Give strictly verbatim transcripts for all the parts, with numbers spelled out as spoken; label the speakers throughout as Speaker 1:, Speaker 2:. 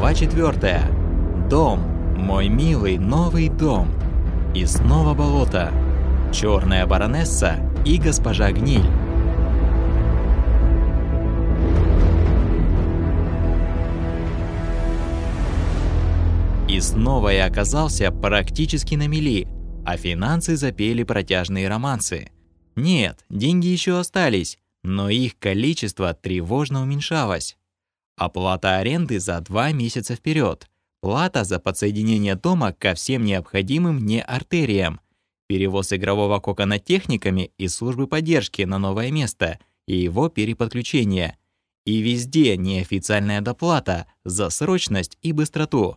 Speaker 1: Глава четвёртая. Дом. Мой милый новый дом. И снова болото. Черная баронесса и госпожа Гниль. И снова я оказался практически на мели, а финансы запели протяжные романсы. Нет, деньги еще остались, но их количество тревожно уменьшалось. Оплата аренды за два месяца вперед, плата за подсоединение дома ко всем необходимым мне артериям, перевоз игрового кокона техниками из службы поддержки на новое место и его переподключение. И везде неофициальная доплата за срочность и быстроту.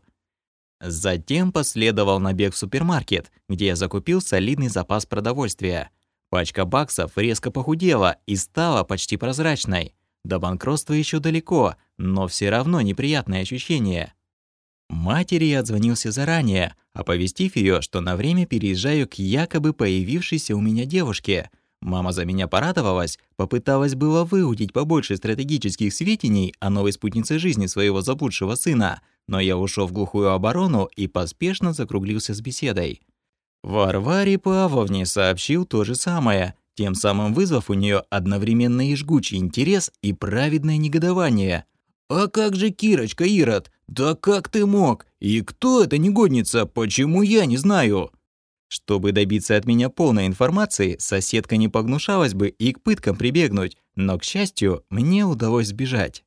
Speaker 1: Затем последовал набег в супермаркет, где я закупил солидный запас продовольствия. Пачка баксов резко похудела и стала почти прозрачной. До банкротства еще далеко, но все равно неприятное ощущение. Матери я отзвонился заранее, оповестив ее, что на время переезжаю к якобы появившейся у меня девушке. Мама за меня порадовалась, попыталась было выудить побольше стратегических сведений о новой спутнице жизни своего заблудшего сына, но я ушел в глухую оборону и поспешно закруглился с беседой. Варваре Павловне сообщил то же самое, тем самым вызвав у нее одновременно и жгучий интерес, и праведное негодование. «А как же Кирочка, Ирод? Да как ты мог? И кто эта негодница? Почему я не знаю?» Чтобы добиться от меня полной информации, соседка не погнушалась бы и к пыткам прибегнуть, но, к счастью, мне удалось сбежать.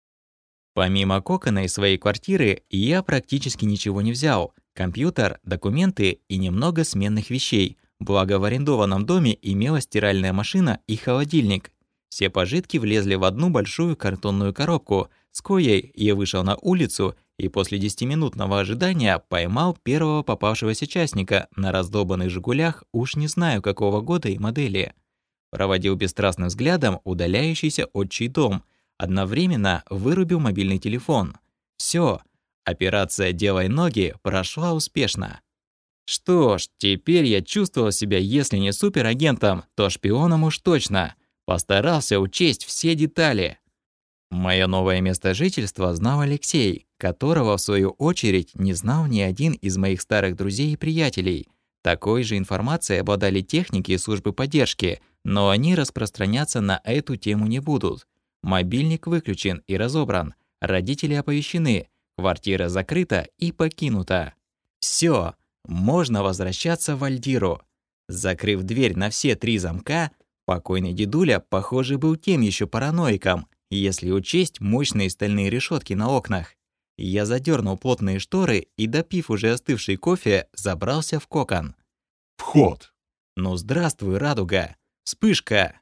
Speaker 1: Помимо кокона из своей квартиры, я практически ничего не взял. Компьютер, документы и немного сменных вещей. Благо в арендованном доме имелась стиральная машина и холодильник. Все пожитки влезли в одну большую картонную коробку, с коей я вышел на улицу и после десятиминутного ожидания поймал первого попавшегося частника на раздолбанных «Жигулях», уж не знаю какого года и модели. Проводил бесстрастным взглядом удаляющийся отчий дом, одновременно вырубил мобильный телефон. Все, операция «Делай ноги» прошла успешно. Что ж, теперь я чувствовал себя, если не суперагентом, то шпионом уж точно. Постарался учесть все детали. Мое новое место жительства знал Алексей, которого, в свою очередь, не знал ни один из моих старых друзей и приятелей. Такой же информацией обладали техники и службы поддержки, но они распространяться на эту тему не будут. Мобильник выключен и разобран, родители оповещены, квартира закрыта и покинута. Все, можно возвращаться в Альдиру. Закрыв дверь на все три замка, покойный дедуля, похоже, был тем еще параноиком, если учесть мощные стальные решетки на окнах. Я задернул плотные шторы и, допив уже остывший кофе, забрался в кокон.
Speaker 2: Вход.
Speaker 1: Ну здравствуй, радуга! Вспышка!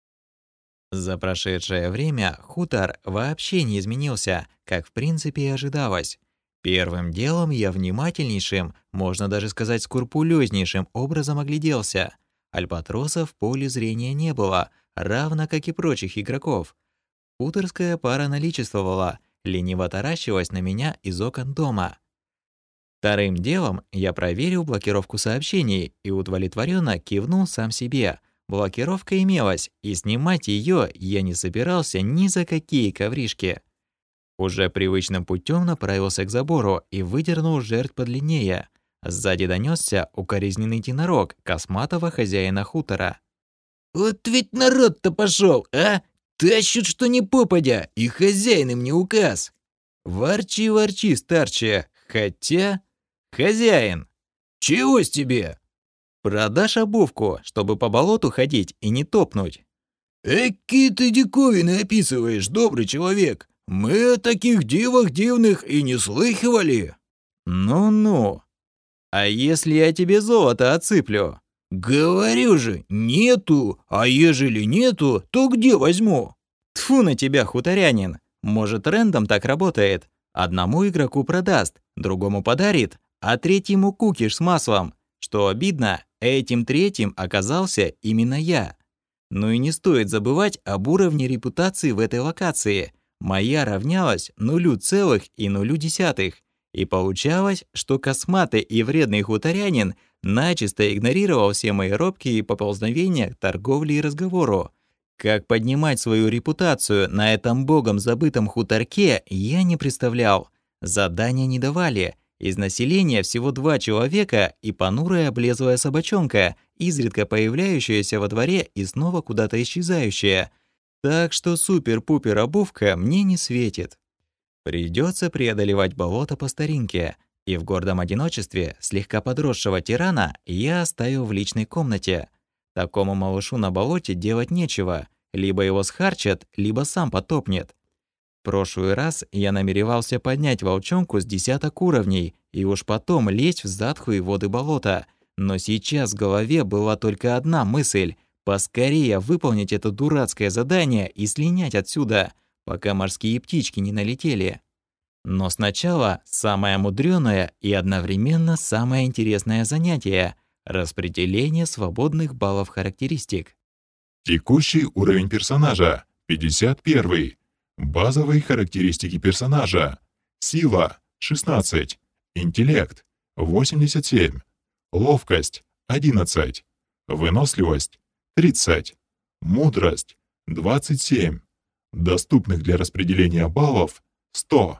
Speaker 1: За прошедшее время хутор вообще не изменился, как в принципе и ожидалось. Первым делом я внимательнейшим, можно даже сказать скрупулёзнейшим образом огляделся. Альбатроса в поле зрения не было, равно как и прочих игроков. Хуторская пара наличествовала, лениво таращилась на меня из окон дома. Вторым делом я проверил блокировку сообщений и удовлетворенно кивнул сам себе. Блокировка имелась, и снимать ее я не собирался ни за какие ковришки. Уже привычным путем направился к забору и выдернул жертв подлиннее. Сзади донесся укоризненный тенорок косматого хозяина хутора.
Speaker 3: «Вот ведь народ-то пошел, а! Тащут что ни попадя, и хозяин им не указ!»
Speaker 1: «Ворчи, ворчи, старче, хотя...» «Хозяин!»
Speaker 3: «Чего с тебе?»
Speaker 1: «Продашь обувку, чтобы по болоту ходить и не топнуть».
Speaker 3: «Эки ты диковины описываешь, добрый человек! Мы о таких дивах дивных и не слыхивали!»
Speaker 1: «Ну-ну! А если я тебе золото отсыплю?»
Speaker 3: «Говорю же, нету, а ежели нету, то где возьму?»
Speaker 1: «Тьфу на тебя, хуторянин! Может, рендом так работает? Одному игроку продаст, другому подарит, а третьему кукиш с маслом. Что обидно, этим третьим оказался именно я. Ну и не стоит забывать об уровне репутации в этой локации. Моя равнялась нулю целых и нулю десятых. И получалось, что косматый и вредный хуторянин начисто игнорировал все мои робкие поползновения к торговле и разговору. Как поднимать свою репутацию на этом богом забытом хуторке, я не представлял. Задания не давали. Из населения всего два человека и понурая облезлая собачонка, изредка появляющаяся во дворе и снова куда-то исчезающая. Так что супер-пупер обувка мне не светит. Придется преодолевать болото по старинке. И в гордом одиночестве слегка подросшего тирана я оставил в личной комнате. Такому малышу на болоте делать нечего. Либо его схарчат, либо сам потопнет. В прошлый раз я намеревался поднять волчонку с десяток уровней и уж потом лезть в затхлые воды болота. Но сейчас в голове была только одна мысль — поскорее выполнить это дурацкое задание и слинять отсюда, пока морские птички не налетели. Но сначала самое мудрёное и одновременно самое интересное занятие — распределение свободных баллов характеристик.
Speaker 2: Текущий уровень персонажа – пятьдесят один. Базовые характеристики персонажа. Сила – шестнадцать. Интеллект – восемьдесят семь. Ловкость – одиннадцать. Выносливость – тридцать. Мудрость – двадцать семь. Доступных для распределения баллов – сто.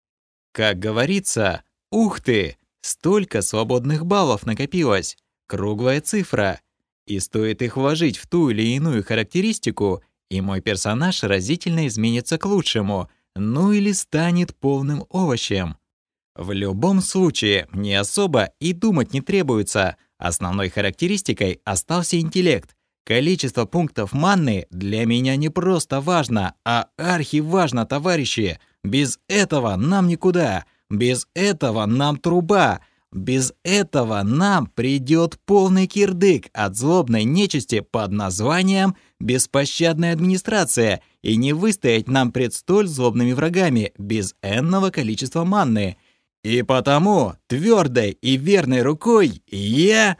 Speaker 1: Как говорится, ух ты, столько свободных баллов накопилось. Круглая цифра. И стоит их вложить в ту или иную характеристику, и мой персонаж разительно изменится к лучшему, ну или станет полным овощем. В любом случае, мне особо и думать не требуется. Основной характеристикой остался интеллект. Количество пунктов манны для меня не просто важно, а архиважно, товарищи. Без этого нам никуда. Без этого нам труба. Без этого нам придет полный кирдык от злобной нечисти под названием «беспощадная администрация», и не выстоять нам пред столь злобными врагами без энного количества манны. И потому твердой и верной рукой я...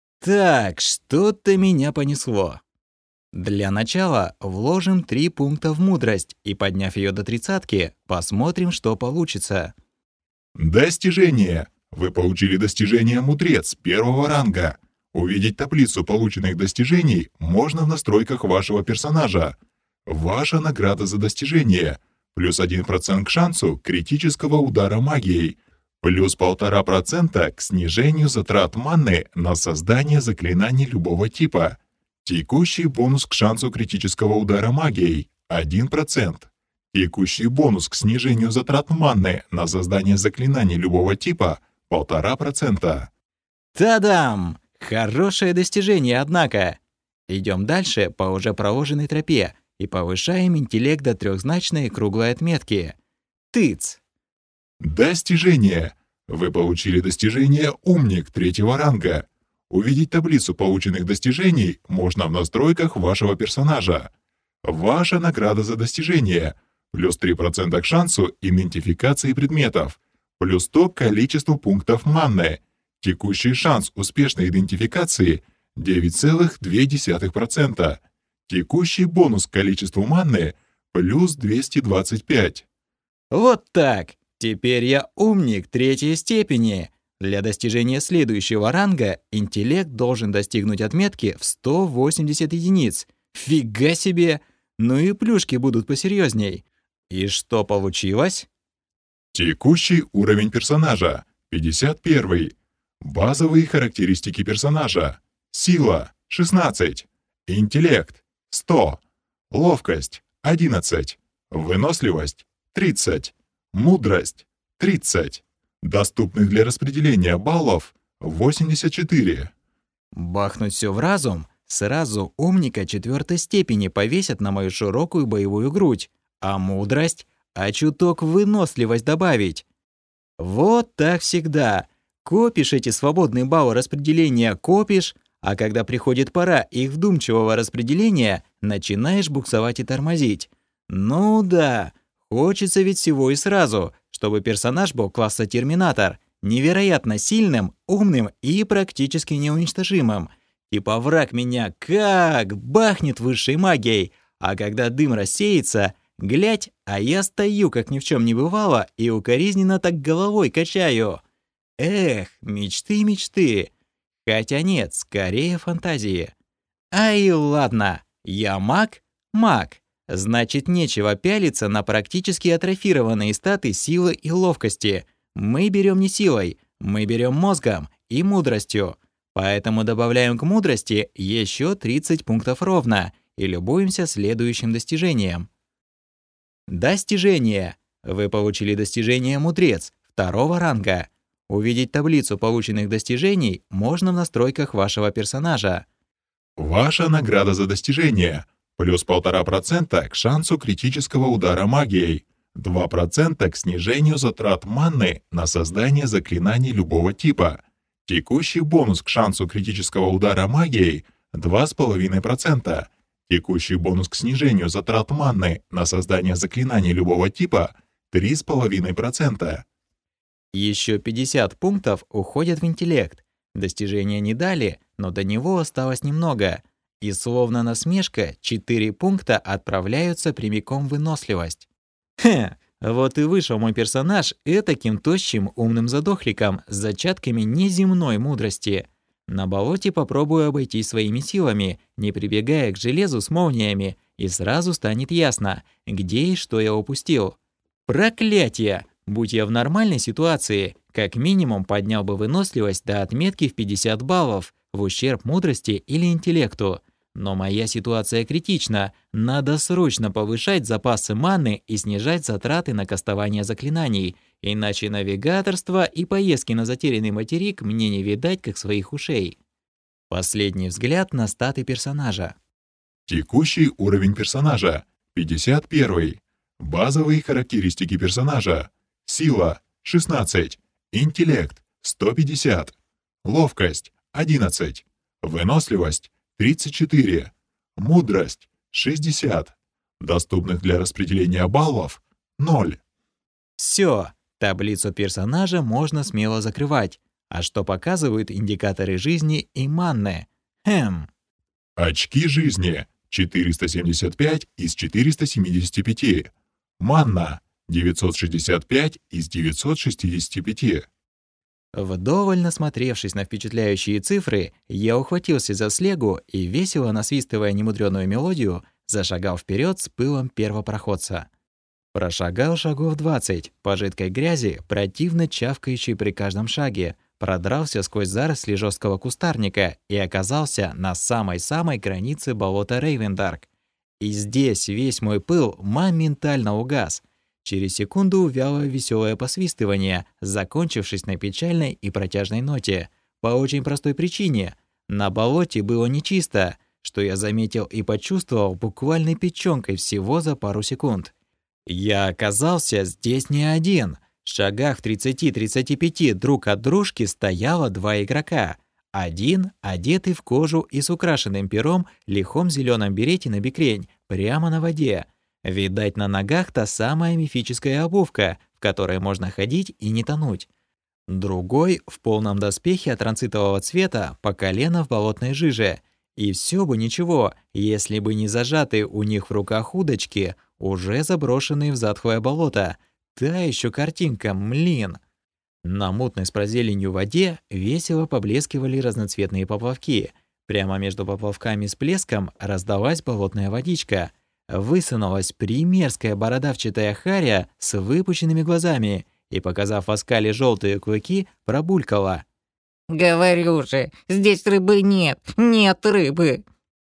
Speaker 1: Так, что-то меня понесло. Для начала вложим три пункта в мудрость и, подняв ее до тридцатки, посмотрим, что получится.
Speaker 2: Достижение. Вы получили достижение «Мудрец» первого ранга. Увидеть таблицу полученных достижений можно в настройках вашего персонажа. Ваша награда за достижение – плюс один процент к шансу критического удара магией, плюс полтора процента к снижению затрат манны на создание заклинаний любого типа. Текущий бонус к шансу критического удара магией – один процент. Текущий бонус к снижению затрат манны на создание заклинаний любого типа – полтора процента.
Speaker 1: Та-дам! Хорошее достижение, однако. Идем дальше по уже проложенной тропе и повышаем интеллект до трехзначной круглой отметки. Тыц!
Speaker 2: Достижение. Вы получили достижение «Умник» третьего ранга. Увидеть таблицу полученных достижений можно в настройках вашего персонажа. Ваша награда за достижение – плюс три процента к шансу идентификации предметов, плюс сто к количеству пунктов манны. Текущий шанс успешной идентификации – девять целых две десятых процента. Текущий бонус к количеству манны – плюс двести двадцать пять.
Speaker 1: Вот так! Теперь я умник третьей степени. Для достижения следующего ранга интеллект должен достигнуть отметки в сто восемьдесят единиц. Фига себе! Ну и плюшки будут посерьезней. И что получилось?
Speaker 2: Текущий уровень персонажа – пятьдесят один. Базовые характеристики персонажа. Сила – шестнадцать. Интеллект – сто. Ловкость – одиннадцать. Выносливость – тридцать. Мудрость – тридцать. Доступных для распределения баллов – восемьдесят четыре.
Speaker 1: Бахнуть все в разум? Сразу умника четвертой степени повесят на мою широкую боевую грудь. А мудрость? А чуток выносливость добавить? Вот так всегда. Копишь эти свободные баллы распределения, копишь, а когда приходит пора их вдумчивого распределения, начинаешь буксовать и тормозить. Ну да, хочется ведь всего и сразу, чтобы персонаж был класса Терминатор, невероятно сильным, умным и практически неуничтожимым. Типа враг меня как бахнет высшей магией, а когда дым рассеется, глядь, а я стою, как ни в чем не бывало, и укоризненно так головой качаю. Эх, мечты, мечты. Хотя нет, скорее фантазии. Ай, ладно, я маг? Маг. Значит, нечего пялиться на практически атрофированные статы силы и ловкости. Мы берем не силой, мы берем мозгом и мудростью. Поэтому добавляем к мудрости еще тридцать пунктов ровно и любуемся следующим достижением. Достижение. Вы получили достижение «Мудрец» второго ранга. Увидеть таблицу полученных достижений можно в настройках вашего персонажа.
Speaker 2: Ваша награда за достижение. Плюс полтора процента к шансу критического удара магией. два процента к снижению затрат маны на создание заклинаний любого типа. Текущий бонус к шансу критического удара магией — два с половиной процента. Текущий бонус к снижению затрат маны на создание заклинаний любого типа — три с половиной процента.
Speaker 1: Еще пятьдесят пунктов уходят в интеллект. Достижения не дали, но до него осталось немного. И словно насмешка, четыре пункта отправляются прямиком в выносливость. Хе, вот и вышел мой персонаж этаким тощим умным задохликом с зачатками неземной мудрости. На болоте попробую обойтись своими силами, не прибегая к железу с молниями, и сразу станет ясно, где и что я упустил. Проклятие! Будь я в нормальной ситуации, как минимум поднял бы выносливость до отметки в пятьдесят баллов в ущерб мудрости или интеллекту. Но моя ситуация критична, надо срочно повышать запасы маны и снижать затраты на кастование заклинаний, иначе навигаторство и поездки на затерянный материк мне не видать как своих ушей. Последний взгляд на статы персонажа.
Speaker 2: Текущий уровень персонажа — пятьдесят один. Базовые характеристики персонажа. Сила — шестнадцать. Интеллект — сто пятьдесят. Ловкость — одиннадцать. Выносливость — тридцать четыре. Мудрость — шестьдесят. Доступных для распределения баллов — ноль.
Speaker 1: Всё, таблицу персонажа можно смело закрывать. А что показывают индикаторы жизни и манны? Хм.
Speaker 2: Очки жизни — четыреста семьдесят пять из четырёхсот семидесяти пяти. Манна — девятьсот шестьдесят пять из девятисот шестидесяти пяти.
Speaker 1: Вдоволь насмотревшись на впечатляющие цифры, я ухватился за слегу и, весело насвистывая немудрёную мелодию, зашагал вперед с пылом первопроходца. Прошагал шагов двадцать по жидкой грязи, противно чавкающей при каждом шаге, продрался сквозь заросли жесткого кустарника и оказался на самой-самой границе болота Рейвендарк. И здесь весь мой пыл моментально угас. Через секунду увяло веселое посвистывание, закончившись на печальной и протяжной ноте. По очень простой причине. На болоте было нечисто, что я заметил и почувствовал буквально печёнкой всего за пару секунд. Я оказался здесь не один. В шагах в тридцати-тридцати пяти друг от дружки стояло два игрока. Один, одетый в кожу и с украшенным пером, лихом зеленом берете на бекрень, прямо на воде. Видать, на ногах та самая мифическая обувка, в которой можно ходить и не тонуть. Другой в полном доспехе антрацитового цвета по колено в болотной жиже. И все бы ничего, если бы не зажатые у них в руках удочки, уже заброшенные в затхлое болото. Та еще картинка, млин. На мутной с прозеленью воде весело поблескивали разноцветные поплавки. Прямо между поплавками с плеском раздалась болотная водичка. Высунулась примерская бородавчатая харя с выпученными глазами и, показав в оскале желтые клыки, пробулькала.
Speaker 4: «Говорю же, здесь рыбы нет, нет рыбы!»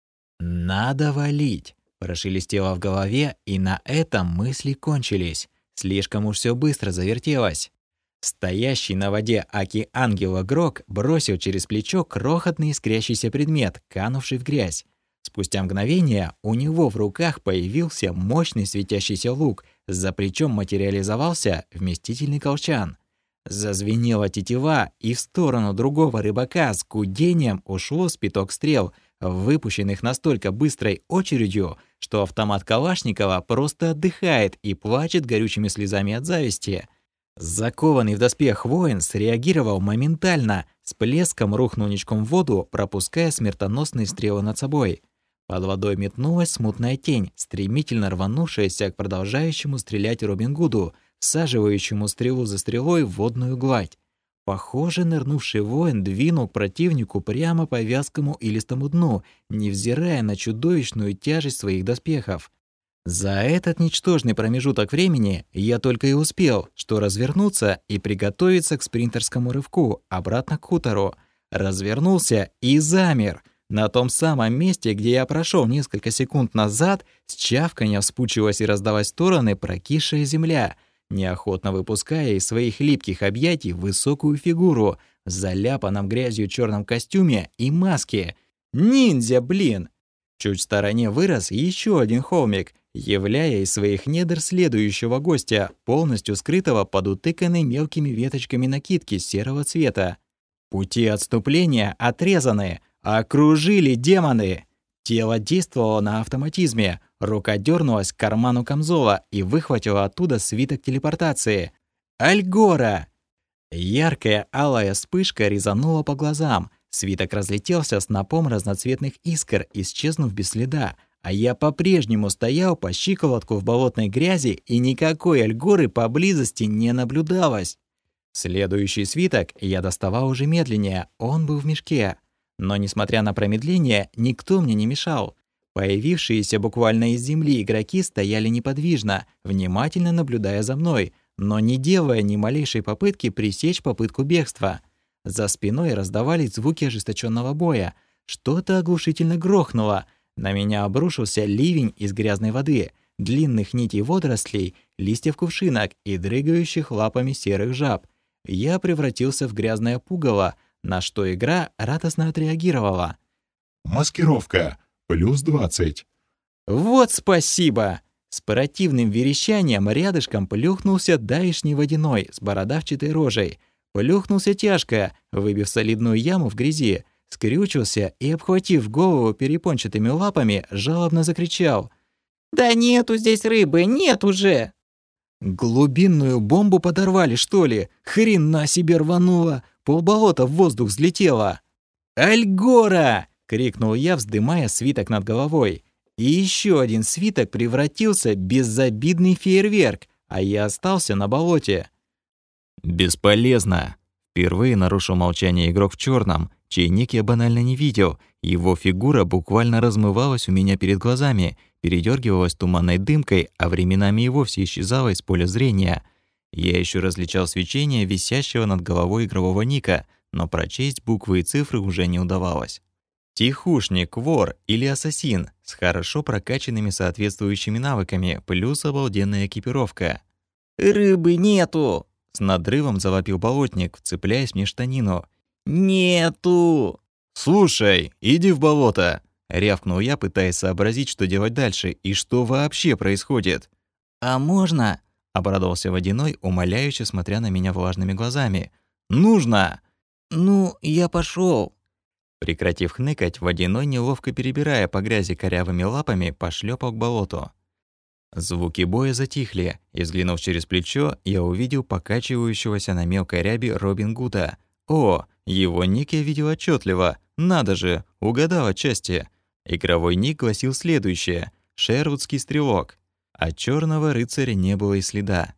Speaker 1: «Надо валить!» — прошелестело в голове, и на этом мысли кончились. Слишком уж все быстро завертелось. Стоящий на воде Аки-ангел игрок бросил через плечо крохотный искрящийся предмет, канувший в грязь. Спустя мгновение у него в руках появился мощный светящийся лук, за плечом материализовался вместительный колчан. Зазвенела тетива, и в сторону другого рыбака с гудением ушло спиток стрел, выпущенных настолько быстрой очередью, что автомат Калашникова просто отдыхает и плачет горючими слезами от зависти. Закованный в доспех воин среагировал моментально, с плеском рухнул ничком в воду, пропуская смертоносные стрелы над собой. Под водой метнулась смутная тень, стремительно рванувшаяся к продолжающему стрелять Робин Гуду, всаживающему стрелу за стрелой в водную гладь. Похоже, нырнувший воин двинул к противнику прямо по вязкому илистому дну, невзирая на чудовищную тяжесть своих доспехов. За этот ничтожный промежуток времени я только и успел, что развернуться и приготовиться к спринтерскому рывку обратно к хутору. Развернулся и замер на том самом месте, где я прошел несколько секунд назад, с чавканьем вспучилась и раздалась в стороны прокисшая земля, неохотно выпуская из своих липких объятий высокую фигуру в заляпанном грязью черном костюме и маске. Ниндзя, блин! Чуть в стороне вырос еще один холмик, являя из своих недр следующего гостя, полностью скрытого под утыканной мелкими веточками накидки серого цвета. Пути отступления отрезаны, окружили демоны. Тело действовало на автоматизме, рука дернулась к карману камзола и выхватила оттуда свиток телепортации. Альгора! Яркая алая вспышка резанула по глазам. Свиток разлетелся снопом разноцветных искр, исчезнув без следа, а я по-прежнему стоял по щиколотку в болотной грязи, и никакой Альгоры поблизости не наблюдалось. Следующий свиток я доставал уже медленнее, он был в мешке. Но, несмотря на промедление, никто мне не мешал. Появившиеся буквально из земли игроки стояли неподвижно, внимательно наблюдая за мной, но не делая ни малейшей попытки пресечь попытку бегства. За спиной раздавались звуки ожесточенного боя. Что-то оглушительно грохнуло. На меня обрушился ливень из грязной воды, длинных нитей водорослей, листьев кувшинок и дрыгающих лапами серых жаб. Я превратился в грязное пугало, на что игра радостно отреагировала.
Speaker 2: Маскировка. Плюс двадцать.
Speaker 1: Вот спасибо! С противным верещанием рядышком плюхнулся давишний водяной с бородавчатой рожей. Плюхнулся тяжко, выбив солидную яму в грязи, скрючился и, обхватив голову перепончатыми лапами, жалобно закричал.
Speaker 4: «Да нету здесь рыбы, нет уже!»
Speaker 1: Глубинную бомбу подорвали, что ли? Хрена себе рвануло! Полболота в воздух взлетело. «Альгора!» — крикнул я, вздымая свиток над головой. И еще один свиток превратился в безобидный фейерверк, а я остался на болоте. «Бесполезно!» Впервые нарушил молчание игрок в черном, чей ник я банально не видел. Его фигура буквально размывалась у меня перед глазами, передергивалась туманной дымкой, а временами и вовсе исчезала из поля зрения. Я еще различал свечение висящего над головой игрового ника, но прочесть буквы и цифры уже не удавалось. Тихушник, вор или ассасин с хорошо прокачанными соответствующими навыками, плюс обалденная экипировка.
Speaker 4: «Рыбы нету!»
Speaker 1: С надрывом завопил болотник, вцепляясь мне в штанину.
Speaker 4: «Нету!»
Speaker 1: «Слушай, иди в болото!» — рявкнул я, пытаясь сообразить, что делать дальше и что вообще происходит.
Speaker 4: «А можно?»
Speaker 1: — обрадовался водяной, умоляюще смотря на меня влажными глазами. «Нужно!»
Speaker 4: «Ну, я пошел.
Speaker 1: Прекратив хныкать, водяной, неловко перебирая по грязи корявыми лапами, пошлепал к болоту. Звуки боя затихли, и, взглянув через плечо, я увидел покачивающегося на мелкой ряби Робин Гуда. О, его ник я видел отчетливо. Надо же, угадал отчасти. Игровой ник гласил следующее: «Шервудский стрелок». От черного рыцаря не было и следа.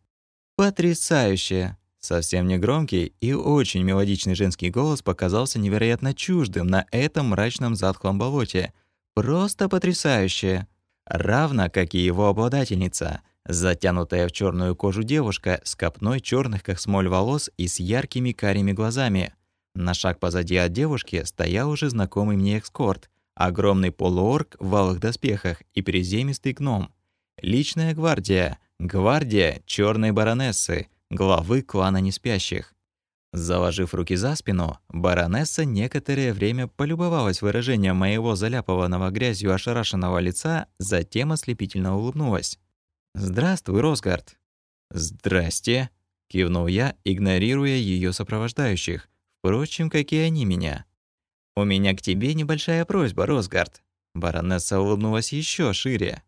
Speaker 1: Потрясающе! Совсем негромкий и очень мелодичный женский голос показался невероятно чуждым на этом мрачном затхлом болоте. Просто потрясающе! Равно как и его обладательница, затянутая в черную кожу девушка с копной черных как смоль волос и с яркими карими глазами. На шаг позади от девушки стоял уже знакомый мне эскорт, огромный полуорк в алых доспехах и приземистый гном. Личная гвардия, гвардия черной баронессы, главы клана неспящих. Заложив руки за спину, баронесса некоторое время полюбовалась выражением моего заляпанного грязью ошарашенного лица, затем ослепительно улыбнулась. «Здравствуй, Росгард». «Здрасте», — кивнул я, игнорируя ее сопровождающих, впрочем, как и они меня. «У меня к тебе небольшая просьба, Росгард». Баронесса улыбнулась еще шире.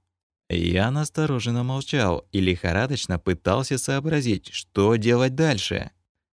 Speaker 1: Я настороженно молчал и лихорадочно пытался сообразить, что делать дальше.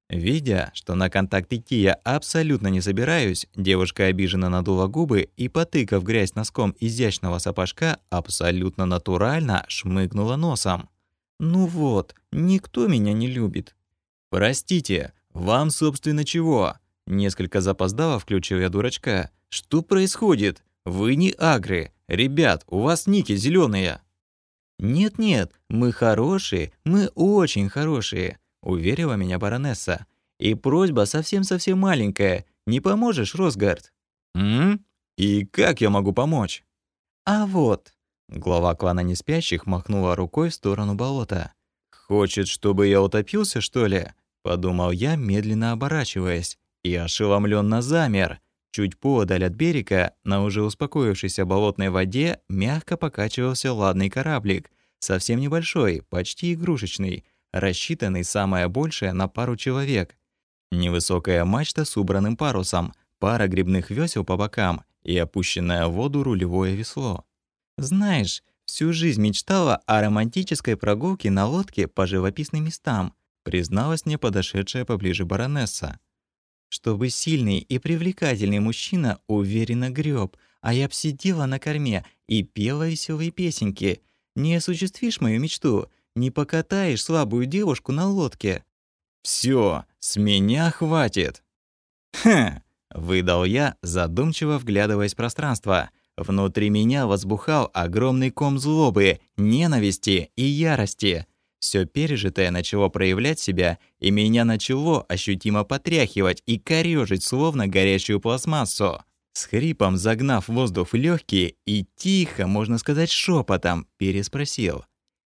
Speaker 1: Видя, что на контакт идти я абсолютно не собираюсь, девушка обиженно надула губы и, потыкав грязь носком изящного сапожка, абсолютно натурально шмыгнула носом. «Ну вот, никто меня не любит». «Простите, вам, собственно, чего?» Несколько запоздало включил я дурачка. «Что происходит? Вы не агры. Ребят, у вас ники зеленые. «Нет-нет, мы хорошие, мы очень хорошие», — уверила меня баронесса. «И просьба совсем-совсем маленькая. Не поможешь, Росгард?» «М? И как я могу помочь?» «А вот», — глава клана Неспящих махнула рукой в сторону болота. «Хочет, чтобы я утопился, что ли?» — подумал я, медленно оборачиваясь, и ошеломленно замер. Чуть поодаль от берега, на уже успокоившейся болотной воде, мягко покачивался ладный кораблик, совсем небольшой, почти игрушечный, рассчитанный самое большее на пару человек. Невысокая мачта с убранным парусом, пара грибных весел по бокам и опущенное в воду рулевое весло. «Знаешь, всю жизнь мечтала о романтической прогулке на лодке по живописным местам», призналась мне подошедшая поближе баронесса. «Чтобы сильный и привлекательный мужчина уверенно греб, а я б сидела на корме и пела веселые песенки. Не осуществишь мою мечту, не покатаешь слабую девушку на лодке». «Всё, с меня хватит!» «Хм!» — выдал я, задумчиво вглядываясь в пространство. Внутри меня возбухал огромный ком злобы, ненависти и ярости. Всё пережитое начало проявлять себя, и меня начало ощутимо потряхивать и корёжить, словно горящую пластмассу. С хрипом загнав воздух в лёгкие и тихо, можно сказать шёпотом, переспросил.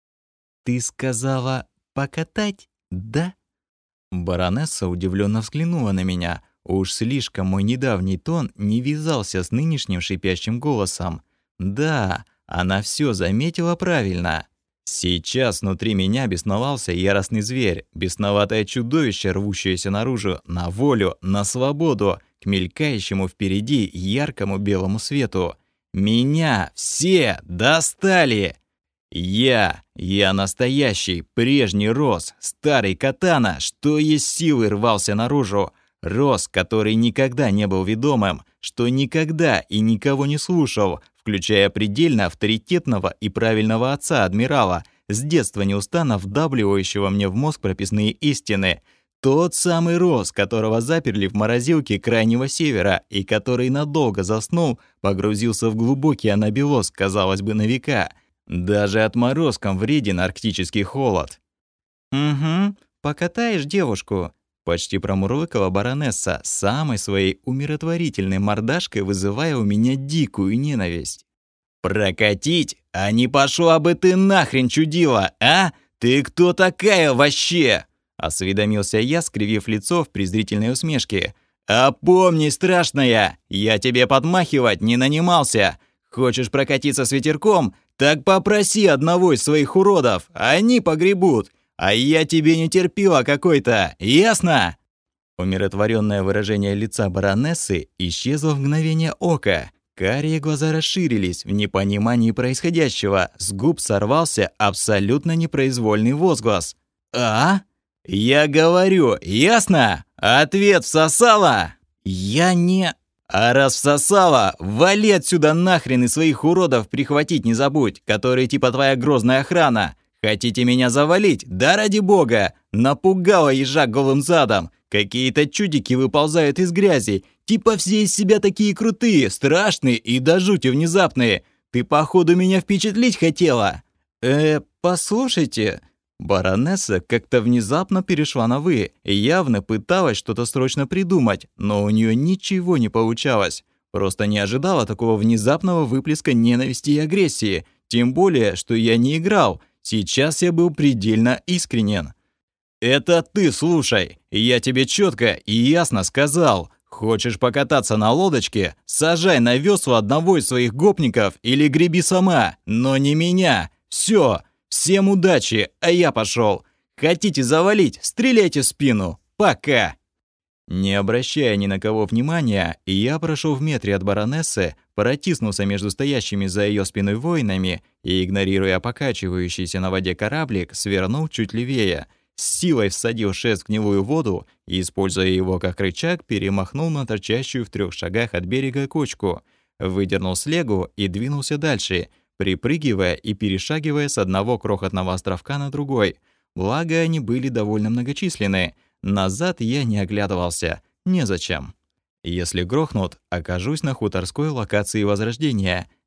Speaker 1: «Ты сказала покатать, да?» Баронесса удивлённо взглянула на меня. Уж слишком мой недавний тон не вязался с нынешним шипящим голосом. Да, она всё заметила правильно. Сейчас внутри меня бесновался яростный зверь, бесноватое чудовище, рвущееся наружу, на волю, на свободу, к мелькающему впереди яркому белому свету. Меня все достали! Я, я настоящий, прежний Рос, старый Катана, что есть силы рвался наружу. Рос, который никогда не был ведомым, что никогда и никого не слушал, включая предельно авторитетного и правильного отца-адмирала, с детства неустанно вдавливающего мне в мозг прописные истины. Тот самый Рос, которого заперли в морозилке Крайнего Севера и который надолго заснул, погрузился в глубокий анабиоз, казалось бы, на века. Даже отморозкам вреден арктический холод. «Угу, покатаешь девушку?» Почти промурлыкала баронесса, самой своей умиротворительной мордашкой вызывая у меня дикую ненависть. «Прокатить? А не пошла бы ты нахрен, чудила, а? Ты кто такая вообще?» Осведомился я, скривив лицо в презрительной усмешке. «Опомни, страшная! Я тебе подмахивать не нанимался! Хочешь прокатиться с ветерком? Так попроси одного из своих уродов, они погребут! А я тебе не терпила какой-то, ясно?» Умиротворенное выражение лица баронессы исчезло в мгновение ока. Карие глаза расширились в непонимании происходящего. С губ сорвался абсолютно непроизвольный возглас. «А? Я говорю, ясно? Ответ всосала?» «Я не...» «А раз всосала, вали отсюда нахрен и своих уродов прихватить не забудь, которые типа твоя грозная охрана. Хотите меня завалить? Да ради бога! Напугала ежа голым задом. Какие-то чудики выползают из грязи. Типа все из себя такие крутые, страшные и до жути внезапные. Ты, походу, меня впечатлить хотела?» «Э, послушайте...» Баронесса как-то внезапно перешла на «вы» и явно пыталась что-то срочно придумать, но у нее ничего не получалось. Просто не ожидала такого внезапного выплеска ненависти и агрессии. Тем более, что я не играл. Сейчас я был предельно искренен. «Это ты слушай, я тебе четко и ясно сказал. Хочешь покататься на лодочке? Сажай на весла одного из своих гопников или греби сама, но не меня. Все, всем удачи, а я пошел. Хотите завалить? Стреляйте в спину. Пока!» Не обращая ни на кого внимания, я прошел в метре от баронессы, протиснулся между стоящими за ее спиной воинами и, игнорируя покачивающийся на воде кораблик, свернул чуть левее, с силой всадил шест в гнилую воду и, используя его как рычаг, перемахнул на торчащую в трех шагах от берега кочку, выдернул слегу и двинулся дальше, припрыгивая и перешагивая с одного крохотного островка на другой. Благо, они были довольно многочисленны. Назад я не оглядывался. Незачем. Если грохнут, окажусь на хуторской локации Возрождения.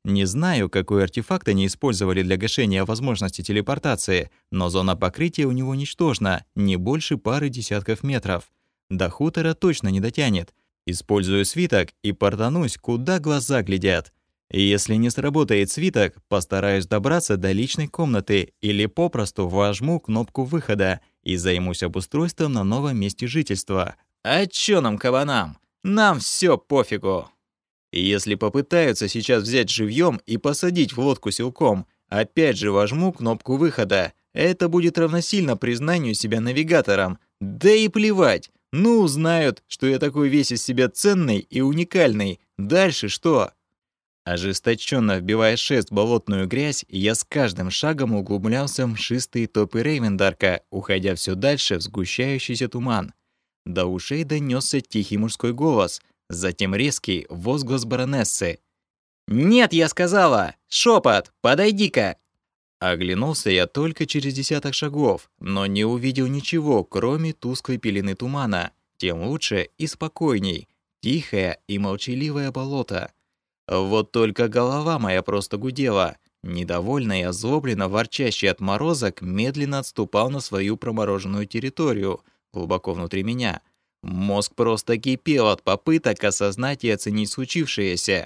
Speaker 1: Не знаю, какой артефакт они использовали для гашения возможности телепортации, но зона покрытия у него ничтожна, не больше пары десятков метров. До хутора точно не дотянет. Использую свиток и портанусь, куда глаза глядят. И если не сработает свиток, постараюсь добраться до личной комнаты или попросту вожму кнопку выхода и займусь обустройством на новом месте жительства. А чё нам, кабанам? Нам всё пофигу. И если попытаются сейчас взять живьем и посадить в лодку силком, опять же вожму кнопку выхода. Это будет равносильно признанию себя навигатором. Да и плевать. Ну, узнают, что я такой весь из себя ценный и уникальный. Дальше что? Ожесточенно вбивая шест в болотную грязь, я с каждым шагом углублялся в мшистые топы Рейвендарка, уходя все дальше в сгущающийся туман. До ушей донесся тихий мужской голос, затем резкий возглас баронессы. «Нет, я сказала! Шепот! Подойди-ка!» Оглянулся я только через десяток шагов, но не увидел ничего, кроме тусклой пелены тумана. Тем лучше и спокойней. Тихое и молчаливое болото. Вот только голова моя просто гудела. Недовольно и озлобленно ворчащий отморозок медленно отступал на свою промороженную территорию, глубоко внутри меня. Мозг просто кипел от попыток осознать и оценить случившееся.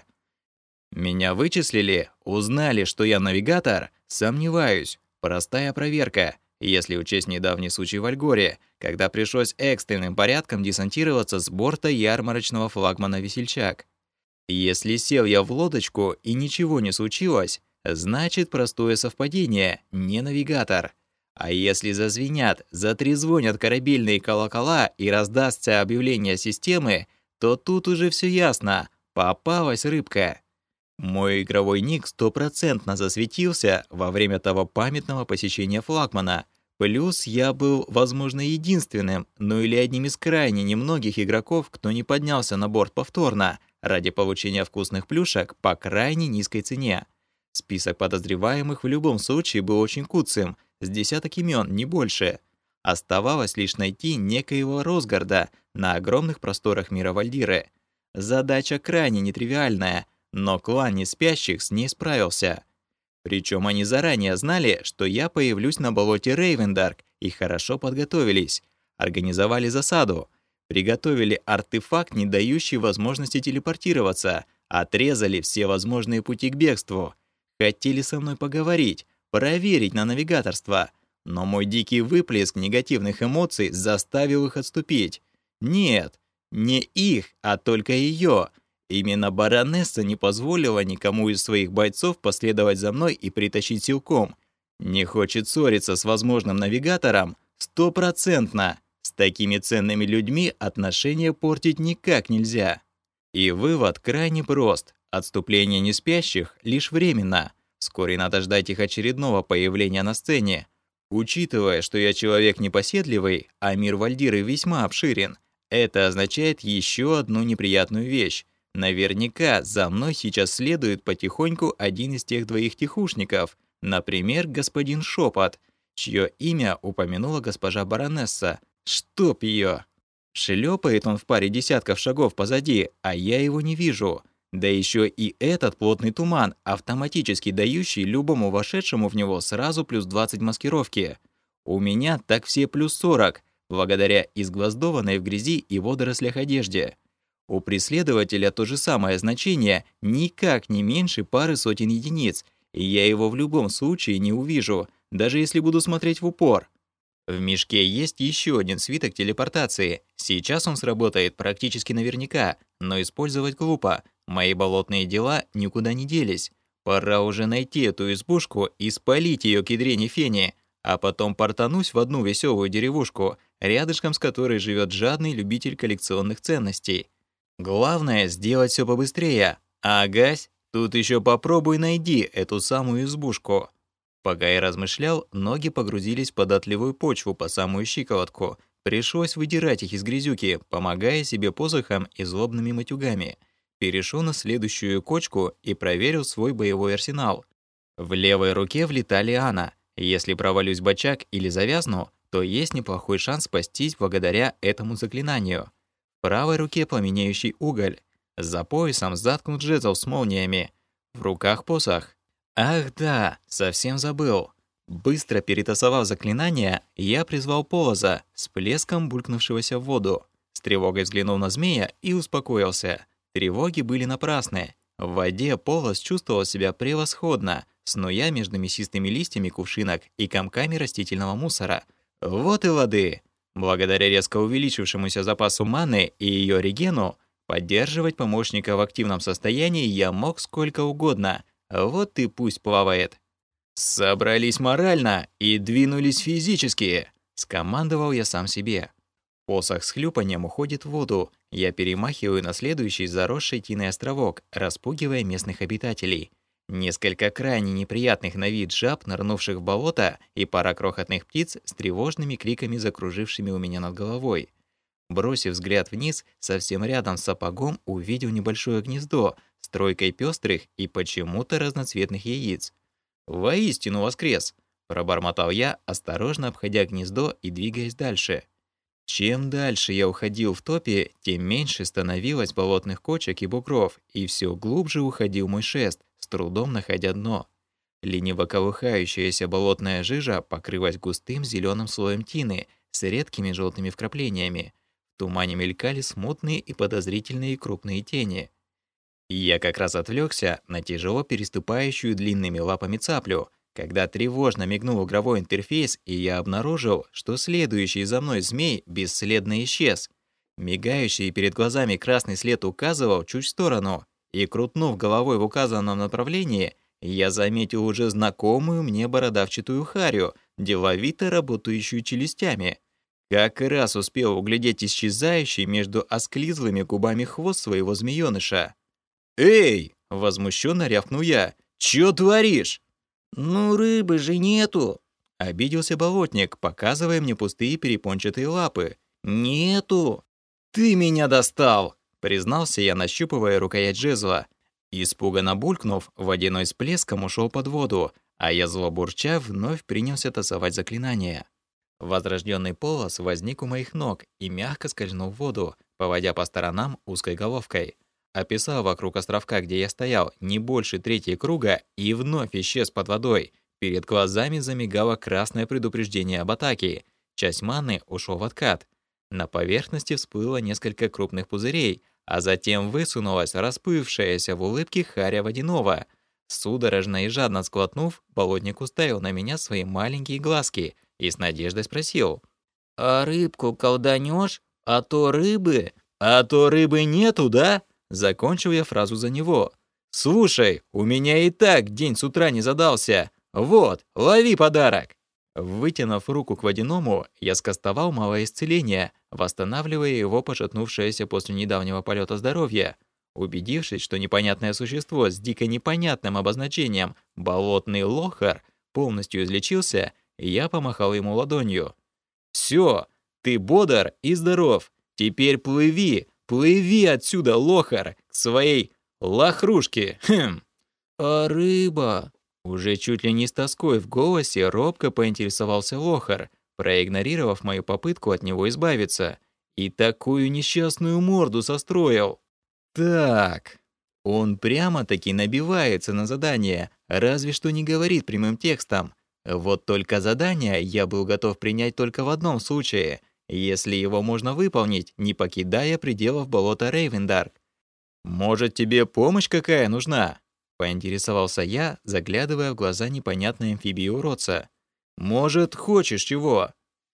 Speaker 1: Меня вычислили, узнали, что я навигатор? Сомневаюсь. Простая проверка, если учесть недавний случай в Альгоре, когда пришлось экстренным порядком десантироваться с борта ярмарочного флагмана «Весельчак». Если сел я в лодочку и ничего не случилось, значит простое совпадение, не навигатор. А если зазвенят, затрезвонят корабельные колокола и раздастся объявление системы, то тут уже все ясно, попалась рыбка. Мой игровой ник стопроцентно засветился во время того памятного посещения флагмана. Плюс я был, возможно, единственным, ну или одним из крайне немногих игроков, кто не поднялся на борт повторно, ради получения вкусных плюшек по крайне низкой цене. Список подозреваемых в любом случае был очень куцым, с десяток имен, не больше. Оставалось лишь найти некоего Росгарда на огромных просторах мира Вальдиры. Задача крайне нетривиальная, но клан неспящих с ней справился. Причем они заранее знали, что я появлюсь на болоте Рейвендарк и хорошо подготовились. Организовали засаду. Приготовили артефакт, не дающий возможности телепортироваться. Отрезали все возможные пути к бегству. Хотели со мной поговорить, проверить на навигаторство. Но мой дикий выплеск негативных эмоций заставил их отступить. Нет, не их, а только ее. Именно баронесса не позволила никому из своих бойцов последовать за мной и притащить силком. Не хочет ссориться с возможным навигатором? Стопроцентно. С такими ценными людьми отношения портить никак нельзя. И вывод крайне прост. Отступление неспящих лишь временно. Вскоре надо ждать их очередного появления на сцене. Учитывая, что я человек непоседливый, а мир Вальдиры весьма обширен, это означает еще одну неприятную вещь. Наверняка за мной сейчас следует потихоньку один из тех двоих тихушников, например, господин Шепот, чье имя упомянула госпожа баронесса. Чтоб ее! Шлепает он в паре десятков шагов позади, а я его не вижу. Да еще и этот плотный туман, автоматически дающий любому вошедшему в него сразу плюс двадцать маскировки. У меня так все плюс сорок, благодаря изгвоздованной в грязи и водорослях одежде. У преследователя то же самое значение, никак не меньше пары сотен единиц, и я его в любом случае не увижу, даже если буду смотреть в упор. В мешке есть еще один свиток телепортации. Сейчас он сработает практически наверняка, но использовать глупо. Мои болотные дела никуда не делись. Пора уже найти эту избушку и спалить ее к ядрене фени, а потом портанусь в одну веселую деревушку, рядышком с которой живет жадный любитель коллекционных ценностей. Главное сделать все побыстрее. Агась, тут еще попробуй найди эту самую избушку. Пока я размышлял, ноги погрузились в податливую почву по самую щиколотку. Пришлось выдирать их из грязюки, помогая себе посохом и злобными матюгами. Перешел на следующую кочку и проверил свой боевой арсенал. В левой руке влетали Ана. Если провалюсь бочак или завязну, то есть неплохой шанс спастись благодаря этому заклинанию. В правой руке пламенеющий уголь. За поясом заткнут жезл с молниями. В руках посох. Ах да, совсем забыл. Быстро перетасовав заклинание, я призвал Полоза, с плеском булькнувшегося в воду. С тревогой взглянул на змея и успокоился. Тревоги были напрасны. В воде Полоз чувствовал себя превосходно, снуя между мясистыми листьями кувшинок и комками растительного мусора. Вот и воды. Благодаря резко увеличившемуся запасу маны и ее регену, поддерживать помощника в активном состоянии я мог сколько угодно. Вот и пусть плавает. «Собрались морально и двинулись физически», — скомандовал я сам себе. Посох с хлюпаньем уходит в воду. Я перемахиваю на следующий заросший тиной островок, распугивая местных обитателей. Несколько крайне неприятных на вид жаб, нырнувших в болото, и пара крохотных птиц с тревожными криками, закружившими у меня над головой. Бросив взгляд вниз, совсем рядом с сапогом увидел небольшое гнездо с тройкой пестрых и почему-то разноцветных яиц. «Воистину воскрес!» — пробормотал я, осторожно обходя гнездо и двигаясь дальше. Чем дальше я уходил в топе, тем меньше становилось болотных кочек и бугров, и все глубже уходил мой шест, с трудом находя дно. Лениво колыхающаяся болотная жижа покрылась густым зеленым слоем тины с редкими желтыми вкраплениями. В тумане мелькали смутные и подозрительные крупные тени. И я как раз отвлекся на тяжело переступающую длинными лапами цаплю, когда тревожно мигнул игровой интерфейс, и я обнаружил, что следующий за мной змей бесследно исчез. Мигающий перед глазами красный след указывал чуть в сторону, и, крутнув головой в указанном направлении, я заметил уже знакомую мне бородавчатую харю, деловито работающую челюстями. Как раз успел углядеть исчезающий между осклизлыми губами хвост своего змеёныша. «Эй!» — возмущенно рявкнул я. «Чё творишь?»
Speaker 4: «Ну, рыбы же нету!»
Speaker 1: — обиделся болотник, показывая мне пустые перепончатые лапы.
Speaker 4: «Нету!»
Speaker 1: «Ты меня достал!» — признался я, нащупывая рукоять жезла. Испуганно булькнув, водяной с плеском ушел под воду, а я, зло бурча, вновь принялся тасовать заклинание. Возрожденный Полос возник у моих ног и мягко скользнул в воду, поводя по сторонам узкой головкой. Описал вокруг островка, где я стоял, не больше трети круга и вновь исчез под водой. Перед глазами замигало красное предупреждение об атаке. Часть маны ушел в откат. На поверхности всплыло несколько крупных пузырей, а затем высунулась расплывшаяся в улыбке харя водяного. Судорожно и жадно сглотнув, болотник уставил на меня свои маленькие глазки и с надеждой спросил:
Speaker 4: «А рыбку колданёшь? А то рыбы...»
Speaker 1: «А то рыбы нету, да?» Закончил я фразу за него. «Слушай, у меня и так день с утра не задался. Вот, лови подарок!» Вытянув руку к водяному, я скостовал малое исцеление, восстанавливая его пошатнувшееся после недавнего полета здоровье. Убедившись, что непонятное существо с дико непонятным обозначением «болотный лохар» полностью излечился, я помахал ему ладонью. «Всё, ты бодр и здоров. Теперь плыви, плыви отсюда, лохар, к своей лохрушке. Хм».
Speaker 4: «А рыба?»
Speaker 1: Уже чуть ли не с тоской в голосе робко поинтересовался лохар, проигнорировав мою попытку от него избавиться. И такую несчастную морду состроил. Так, он прямо-таки набивается на задание, разве что не говорит прямым текстом. Вот только задание я был готов принять только в одном случае, если его можно выполнить, не покидая пределов болота Рейвендарк. «Может, тебе помощь какая нужна?» — поинтересовался я, заглядывая в глаза непонятной амфибии-уродца. «Может, хочешь чего?»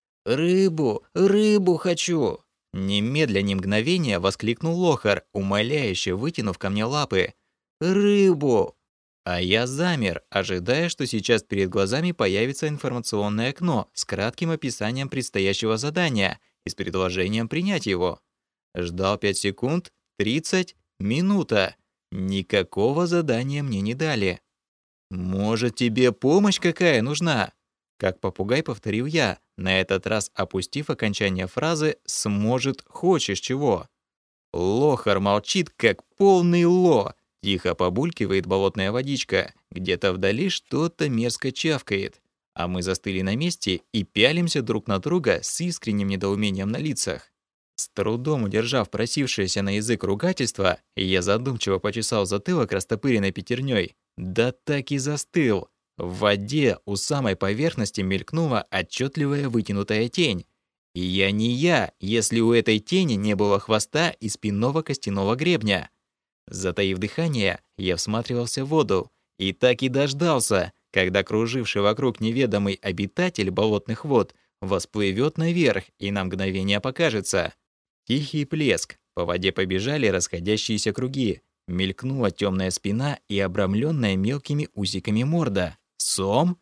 Speaker 4: «Рыбу, рыбу хочу!»
Speaker 1: Немедля ни мгновения воскликнул лохар, умоляюще вытянув ко мне лапы.
Speaker 4: «Рыбу!»
Speaker 1: А я замер, ожидая, что сейчас перед глазами появится информационное окно с кратким описанием предстоящего задания и с предложением принять его. Ждал пять секунд, тридцать, минута. Никакого задания мне не дали. «Может, тебе помощь какая нужна?» Как попугай повторил я, на этот раз опустив окончание фразы «сможет, хочешь чего». Лохар молчит, как полный ло. Тихо побулькивает болотная водичка, где-то вдали что-то мерзко чавкает. А мы застыли на месте и пялимся друг на друга с искренним недоумением на лицах. С трудом удержав просившееся на язык ругательство, я задумчиво почесал затылок растопыренной пятерней. Да так и застыл. В воде у самой поверхности мелькнула отчетливая вытянутая тень. И я не я, если у этой тени не было хвоста и спинного костяного гребня. Затаив дыхание, я всматривался в воду и так и дождался, когда круживший вокруг неведомый обитатель болотных вод восплывет наверх и на мгновение покажется. Тихий плеск, по воде побежали расходящиеся круги, мелькнула темная спина и обрамленная мелкими усиками морда. Сом?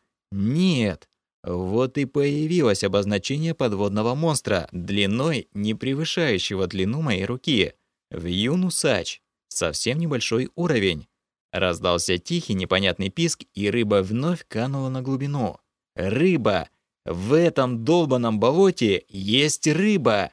Speaker 1: Нет. Вот и появилось обозначение подводного монстра, длиной, не превышающего длину моей руки. Вьюн-усач. Совсем небольшой уровень. Раздался тихий непонятный писк, и рыба вновь канула на глубину. Рыба! В этом долбанном болоте есть рыба!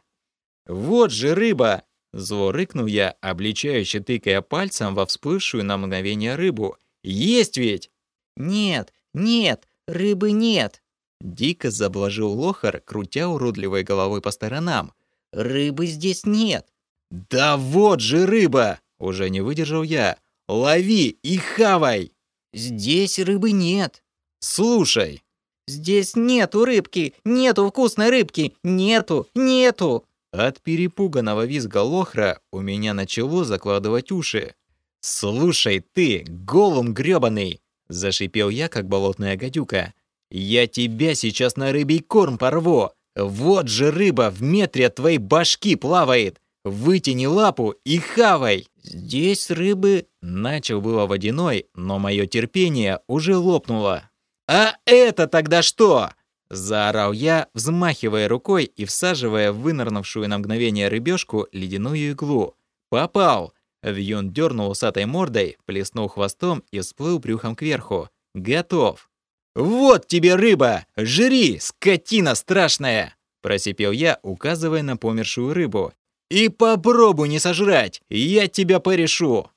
Speaker 1: Вот же рыба! Зло рыкнул я, обличающе тыкая пальцем во всплывшую на мгновение рыбу. Есть ведь!
Speaker 4: Нет, нет, рыбы нет.
Speaker 1: Дико заблажил Лохар, крутя уродливой головой по сторонам.
Speaker 4: Рыбы здесь нет.
Speaker 1: Да вот же рыба! Уже не выдержал я. Лови и хавай!
Speaker 4: Здесь рыбы нет.
Speaker 1: Слушай.
Speaker 4: Здесь нету рыбки, нету вкусной рыбки, нету, нету.
Speaker 1: От перепуганного визга Лохра у меня начало закладывать уши. «Слушай ты, голум грёбаный!» – зашипел я, как болотная гадюка. «Я тебя сейчас на рыбий корм порву! Вот же рыба в метре от твоей башки плавает! Вытяни лапу и хавай!»
Speaker 4: Здесь рыбы...
Speaker 1: Начал было водяной, но мое терпение уже лопнуло. «А это тогда что?» – заорал я, взмахивая рукой и всаживая в вынырнувшую на мгновение рыбешку ледяную иглу. «Попал!» Вьюн дернул усатой мордой, плеснул хвостом и всплыл брюхом кверху. «Готов!» «Вот тебе рыба! Жри, скотина страшная!» просипел я, указывая на помершую рыбу. «И попробуй не сожрать! Я тебя порешу!»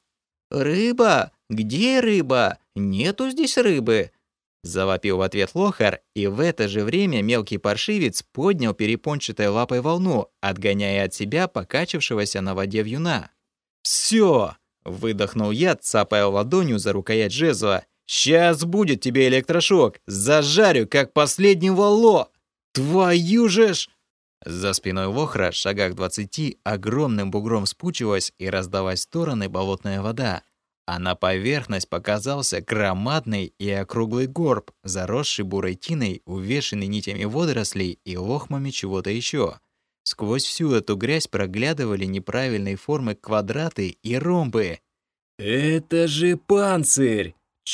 Speaker 4: «Рыба? Где рыба? Нету здесь рыбы!» Завопил в ответ Лохар, и в это же время мелкий паршивец поднял перепончатой лапой волну, отгоняя от себя покачившегося на воде вьюна. «Всё!» – выдохнул я, цапая ладонью за рукоять жезла. «Сейчас будет тебе электрошок! Зажарю, как последнего ло! Твою же ж!» За спиной Лохра, в шагах двадцати, огромным бугром спучилась и раздалась в стороны болотная вода, а на поверхность показался громадный и округлый горб, заросший бурой тиной, увешанный нитями водорослей и лохмами чего-то еще. Сквозь всю эту грязь проглядывали неправильной формы квадраты и ромбы. «Это же панцирь!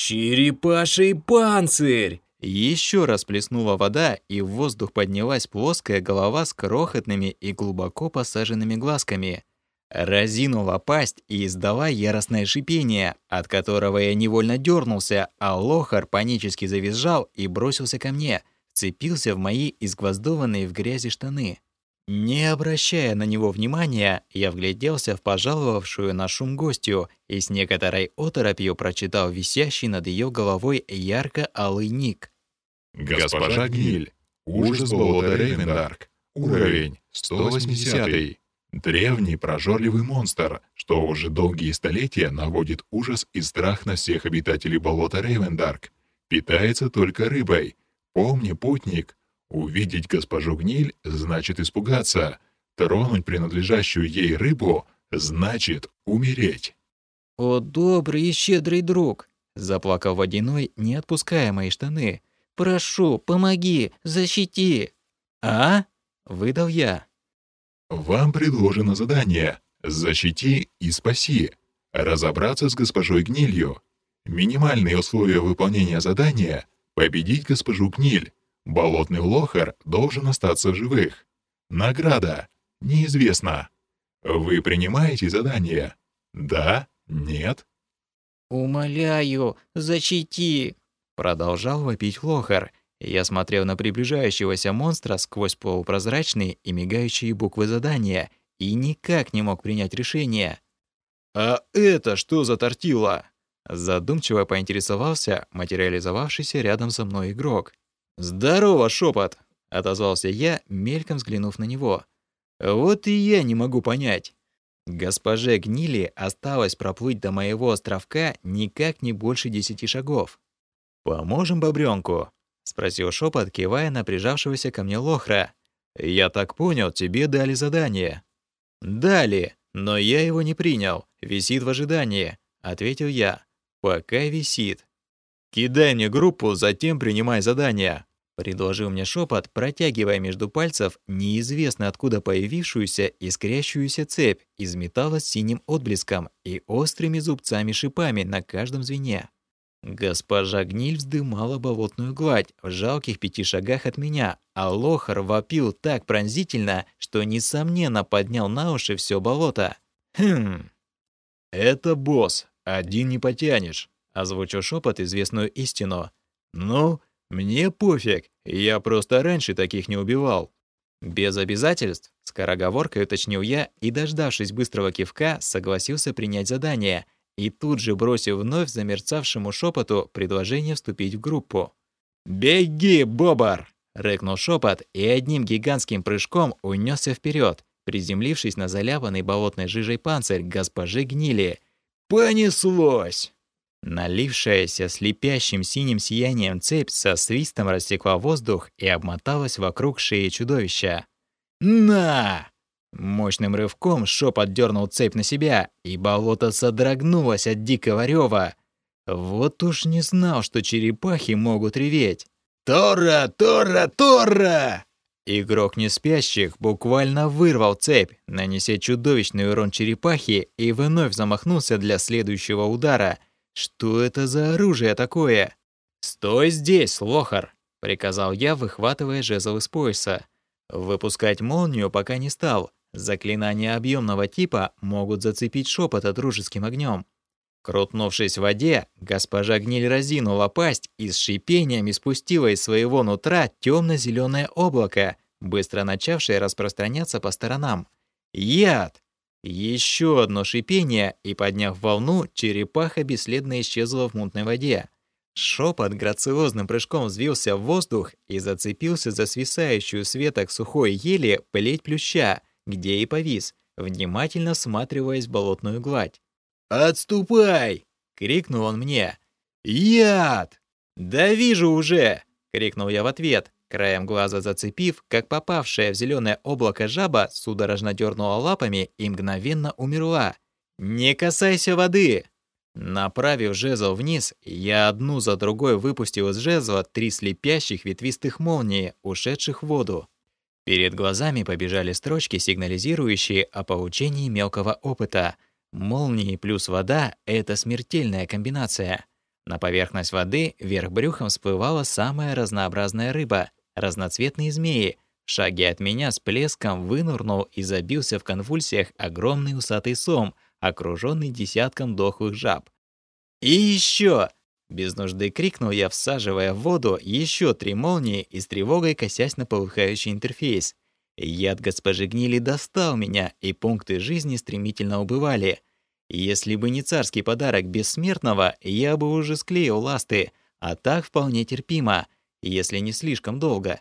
Speaker 4: Черепаший панцирь!» Еще раз плеснула вода, и в воздух поднялась плоская голова с крохотными и глубоко посаженными глазками. Разинула пасть и издала яростное шипение, от которого я невольно дернулся, а Лохар панически завизжал и бросился ко мне, вцепился в мои изгвоздованные в грязи штаны. Не обращая на него внимания, я вгляделся в пожаловавшую на шум гостью и с некоторой оторопью прочитал висящий над ее головой ярко-алый ник.
Speaker 2: Госпожа Гниль. Ужас болота Рейвендарк. Уровень сто восьмидесятый. Древний прожорливый монстр, что уже долгие столетия наводит ужас и страх на всех обитателей болота Рейвендарк. Питается только рыбой. Помни, путник, увидеть госпожу Гниль значит испугаться. Тронуть принадлежащую ей рыбу значит умереть.
Speaker 1: «О, добрый и щедрый друг!» – заплакал водяной, не отпуская мои штаны. «Прошу, помоги, защити!» «А?» – выдал я.
Speaker 2: Вам предложено задание «Защити и спаси». Разобраться с госпожой Гнилью. Минимальные условия выполнения задания – победить госпожу Гниль. Болотный Лохар должен остаться в живых. Награда – неизвестна. Вы принимаете задание? Да? Нет?
Speaker 4: «Умоляю, защити!»
Speaker 1: Продолжал вопить Лохар. Я смотрел на приближающегося монстра сквозь полупрозрачные и мигающие буквы задания и никак не мог принять решение. «А это что за тортила?» Задумчиво поинтересовался материализовавшийся рядом со мной игрок. «Здорово, шепот!» — отозвался я, мельком взглянув на него.
Speaker 4: Вот и я не могу понять. Госпоже Гнили осталось проплыть до моего островка никак не больше десяти шагов. «Поможем бобрёнку?» — спросил шепот, кивая на прижавшегося ко мне лохра. «Я так понял, тебе дали задание». «Дали, но я его не принял. Висит в ожидании», — ответил я. «Пока висит». «Кидай мне группу, затем принимай задание», — предложил мне шепот, протягивая между пальцев неизвестно откуда появившуюся искрящуюся цепь из металла с синим отблеском и острыми зубцами-шипами на каждом звене. Госпожа Гниль вздымала болотную гладь в жалких пяти шагах от меня, а лохар вопил так пронзительно, что, несомненно, поднял на уши все болото. «Хм, это босс, один не потянешь», — озвучил шепот известную истину. «Ну, мне пофиг, я просто раньше таких не убивал». «Без обязательств», — скороговоркой уточнил я и, дождавшись быстрого кивка, согласился принять задание и тут же бросив вновь замерцавшему шепоту предложение вступить в группу. «Беги, бобр!» — рыкнул шепот и одним гигантским прыжком унесся вперед, приземлившись на заляпанный болотной жижей панцирь госпожи Гнили. «Понеслось!» Налившаяся слепящим синим сиянием цепь со свистом рассекла воздух и обмоталась вокруг шеи чудовища. «На!» Мощным рывком шепот дернул цепь на себя, и болото содрогнулось от дикого рева. Вот уж не знал, что черепахи могут реветь. «Тора! Тора! Тора!» Игрок неспящих буквально вырвал цепь, нанеся чудовищный урон черепахе, и вновь замахнулся для следующего удара. Что это за оружие такое? «Стой здесь, лохар!» — приказал я, выхватывая жезл из пояса. Выпускать молнию пока не стал. Заклинания объемного типа могут зацепить шепота дружеским огнем. Крутнувшись в воде, госпожа Гниль разинула пасть и с шипением испустила из своего нутра темно-зеленое облако, быстро начавшее распространяться по сторонам. Яд! Еще одно шипение, и, подняв волну, черепаха бесследно исчезла в мутной воде. Шепот грациозным прыжком взвился в воздух и зацепился за свисающую с веток сухой ели плеть плюща, где и повис, внимательно всматриваясь в болотную гладь. «Отступай!» — крикнул он мне. «Яд!» «Да вижу уже!» — крикнул я в ответ, краем глаза зацепив, как попавшая в зеленое облако жаба судорожно дернула лапами и мгновенно умерла. «Не касайся воды!» Направив жезл вниз, я одну за другой выпустил из жезла три слепящих ветвистых молнии, ушедших в воду. Перед глазами побежали строчки, сигнализирующие о получении мелкого опыта. Молнии плюс вода — это смертельная комбинация. На поверхность воды вверх брюхом всплывала самая разнообразная рыба — разноцветные змеи. В шаге от меня с плеском вынырнул и забился в конвульсиях огромный усатый сом, окруженный десятком дохлых жаб. «И еще!» — без нужды крикнул я, всаживая в воду еще три молнии и с тревогой косясь на полыхающий интерфейс. Яд госпожи Гнили достал меня, и пункты жизни стремительно убывали. Если бы не царский подарок бессмертного, я бы уже склеил ласты, а так вполне терпимо, если не слишком долго.